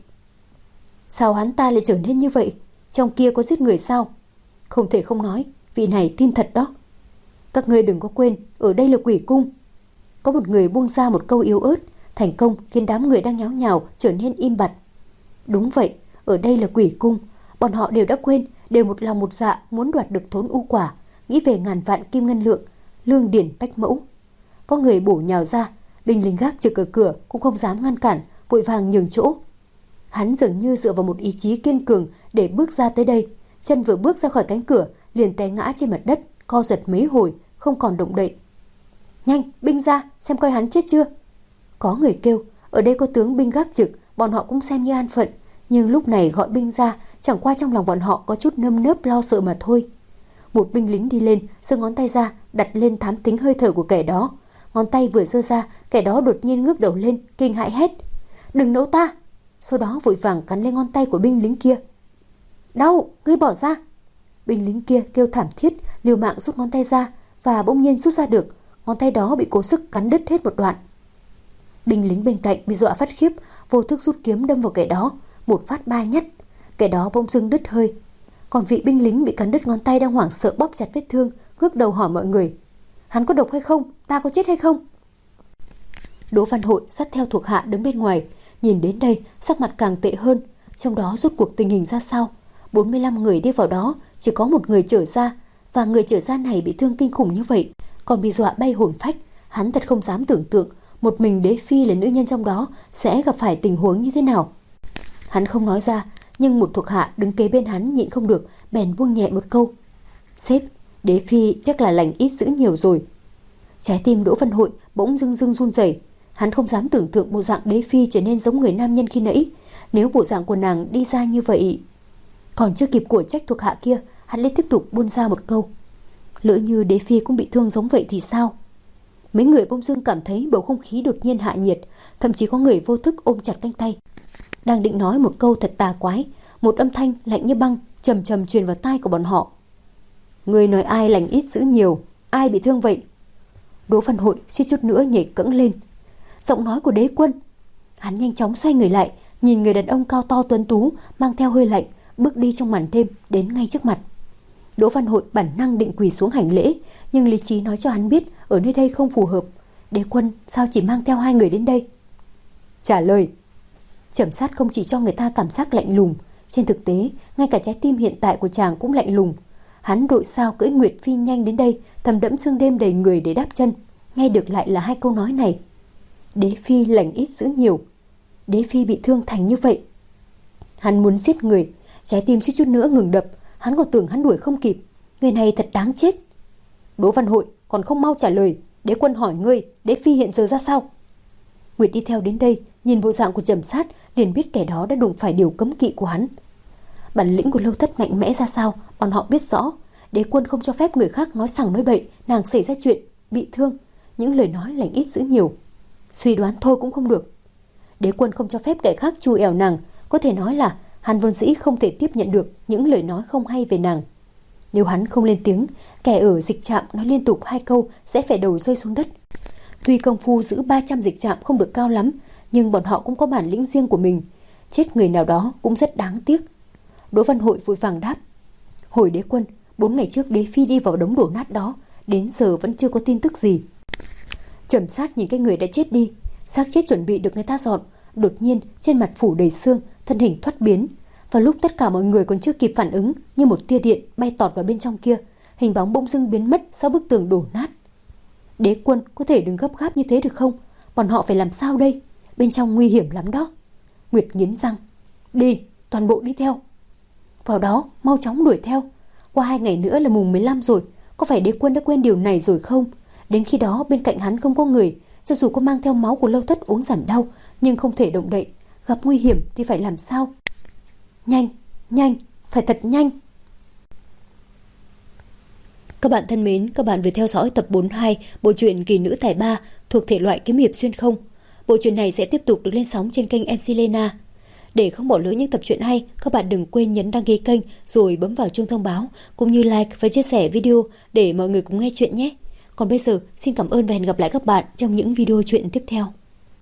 A: Sao hắn ta lại trở nên như vậy? Trong kia có giết người sao? Không thể không nói, vị này tin thật đó. Các ngươi đừng có quên, ở đây là quỷ cung. Có một người buông ra một câu yếu ớt, thành công khiến đám người đang nháo nhào trở nên im bặt. Đúng vậy, ở đây là quỷ cung. Bọn họ đều đã quên, đều một lòng một dạ muốn đoạt được thốn u quả, nghĩ về ngàn vạn kim ngân lượng, lương điển bách mẫu. Có người bổ nhào ra, binh lính gác trực ở cửa cũng không dám ngăn cản, vội vàng nhường chỗ. Hắn dường như dựa vào một ý chí kiên cường để bước ra tới đây, chân vừa bước ra khỏi cánh cửa liền té ngã trên mặt đất, co giật mấy hồi, không còn động đậy. Nhanh, binh ra, xem coi hắn chết chưa. Có người kêu, ở đây có tướng binh gác trực, bọn họ cũng xem như an phận, nhưng lúc này gọi binh ra, chẳng qua trong lòng bọn họ có chút nơm nớp lo sợ mà thôi. Một binh lính đi lên, giơ ngón tay ra, đặt lên thám tính hơi thở của kẻ đó. Ngón tay vừa giơ ra, kẻ đó đột nhiên ngước đầu lên, kinh hãi hét: "Đừng nấu ta!" Sau đó vội vàng cắn lên ngón tay của binh lính kia. "Đau, ngươi bỏ ra!" Binh lính kia kêu thảm thiết, liều mạng rút ngón tay ra, và bỗng nhiên rút ra được, ngón tay đó bị cố sức cắn đứt hết một đoạn. Binh lính bên cạnh bị dọa phát khiếp, vô thức rút kiếm đâm vào kẻ đó, một phát ba nhát. Kẻ đó bỗng dưng đứt hơi. Còn vị binh lính bị cắn đứt ngón tay đang hoảng sợ bóp chặt vết thương, ngước đầu hỏi mọi người: "Hắn có độc hay không? Ta có chết hay không?" Đỗ Văn Hội dắt theo thuộc hạ đứng bên ngoài, nhìn đến đây sắc mặt càng tệ hơn. Trong đó rốt cuộc tình hình ra sao? bốn mươi lăm người đi vào đó, chỉ có một người trở ra, và người trở ra này bị thương kinh khủng như vậy, còn bị dọa bay hồn phách. Hắn thật không dám tưởng tượng một mình Đế Phi là nữ nhân trong đó sẽ gặp phải tình huống như thế nào. Hắn không nói ra, nhưng một thuộc hạ đứng kế bên hắn nhịn không được, bèn buông nhẹ một câu. Sếp, Đế Phi chắc là lành ít dữ nhiều rồi. Trái tim Đỗ Văn Hội bỗng dưng dưng run rẩy. Hắn không dám tưởng tượng bộ dạng Đế Phi trở nên giống người nam nhân khi nãy. Nếu bộ dạng của nàng đi ra như vậy... Còn chưa kịp của trách thuộc hạ kia, hắn lại tiếp tục buôn ra một câu. Lỡ như Đế Phi cũng bị thương giống vậy thì sao? Mấy người bỗng dưng cảm thấy bầu không khí đột nhiên hạ nhiệt, thậm chí có người vô thức ôm chặt cánh tay. Đang định nói một câu thật tà quái, một âm thanh lạnh như băng trầm trầm truyền vào tai của bọn họ. Người nói ai lành ít dữ nhiều, ai bị thương vậy? Đỗ Văn Hội suýt chút nữa nhảy cẫng lên. Giọng nói của Đế Quân. Hắn nhanh chóng xoay người lại, nhìn người đàn ông cao to tuấn tú mang theo hơi lạnh bước đi trong màn đêm đến ngay trước mặt. Đỗ Văn Hội bản năng định quỳ xuống hành lễ, nhưng lý trí nói cho hắn biết ở nơi đây không phù hợp. Đế Quân sao chỉ mang theo hai người đến đây? Trả lời. Trầm Sát không chỉ cho người ta cảm giác lạnh lùng, trên thực tế ngay cả trái tim hiện tại của chàng cũng lạnh lùng. Hắn đội sao cưỡi Nguyệt Phi nhanh đến đây, thầm đẫm sương đêm đầy người để đáp chân, nghe được lại là hai câu nói này. Đế Phi lành ít dữ nhiều. Đế Phi bị thương thành như vậy. Hắn muốn giết người, trái tim suýt chút nữa ngừng đập. Hắn còn tưởng hắn đuổi không kịp. Người này thật đáng chết. Đỗ Văn Hội còn không mau trả lời. Đế Quân hỏi ngươi, Đế Phi hiện giờ ra sao? Nguyệt đi theo đến đây, nhìn bộ dạng của Trầm Sát liền biết kẻ đó đã đụng phải điều cấm kỵ của hắn. Bản lĩnh của Lâu Thất mạnh mẽ ra sao, bọn họ biết rõ. Đế Quân không cho phép người khác nói sằng nói bậy, nàng xảy ra chuyện, bị thương. Những lời nói lành ít dữ nhiều. Suy đoán thôi cũng không được. Đế Quân không cho phép kẻ khác chui ẻo nàng. Có thể nói là hắn vốn dĩ không thể tiếp nhận được những lời nói không hay về nàng. Nếu hắn không lên tiếng, kẻ ở dịch trạm nói liên tục hai câu sẽ phải đầu rơi xuống đất. Tuy công phu giữ ba trăm dịch trạm không được cao lắm, nhưng bọn họ cũng có bản lĩnh riêng của mình. Chết người nào đó cũng rất đáng tiếc. Đỗ Văn Hội vội vàng đáp. Hồi Đế Quân, bốn ngày trước Đế Phi đi vào đống đổ nát đó, đến giờ vẫn chưa có tin tức gì. Trầm Sát nhìn cái người đã chết đi, xác chết chuẩn bị được người ta dọn, đột nhiên trên mặt phủ đầy xương, thân hình thoát biến. Và lúc tất cả mọi người còn chưa kịp phản ứng, như một tia điện bay tọt vào bên trong kia, hình bóng bỗng dưng biến mất sau bức tường đổ nát. Đế Quân có thể đừng gấp gáp như thế được không? Bọn họ phải làm sao đây? Bên trong nguy hiểm lắm đó. Nguyệt nghiến răng. Đi, toàn bộ đi theo. Vào đó, mau chóng đuổi theo. Qua hai ngày nữa là mùng mười lăm rồi. Có phải Đế Quân đã quên điều này rồi không? Đến khi đó bên cạnh hắn không có người, cho dù có mang theo máu của Lâu Thất uống giảm đau, nhưng không thể động đậy. Gặp nguy hiểm thì phải làm sao? Nhanh, nhanh, phải thật nhanh. Các bạn thân mến, các bạn vừa theo dõi tập bốn mươi hai bộ truyện Kỳ Nữ Tài Ba thuộc thể loại kiếm hiệp xuyên không. Bộ truyện này sẽ tiếp tục được lên sóng trên kênh em xê Lena. Để không bỏ lỡ những tập truyện hay, các bạn đừng quên nhấn đăng ký kênh rồi bấm vào chuông thông báo, cũng như like và chia sẻ video để mọi người cùng nghe chuyện nhé. Còn bây giờ, xin cảm ơn và hẹn gặp lại các bạn trong những video truyện tiếp theo.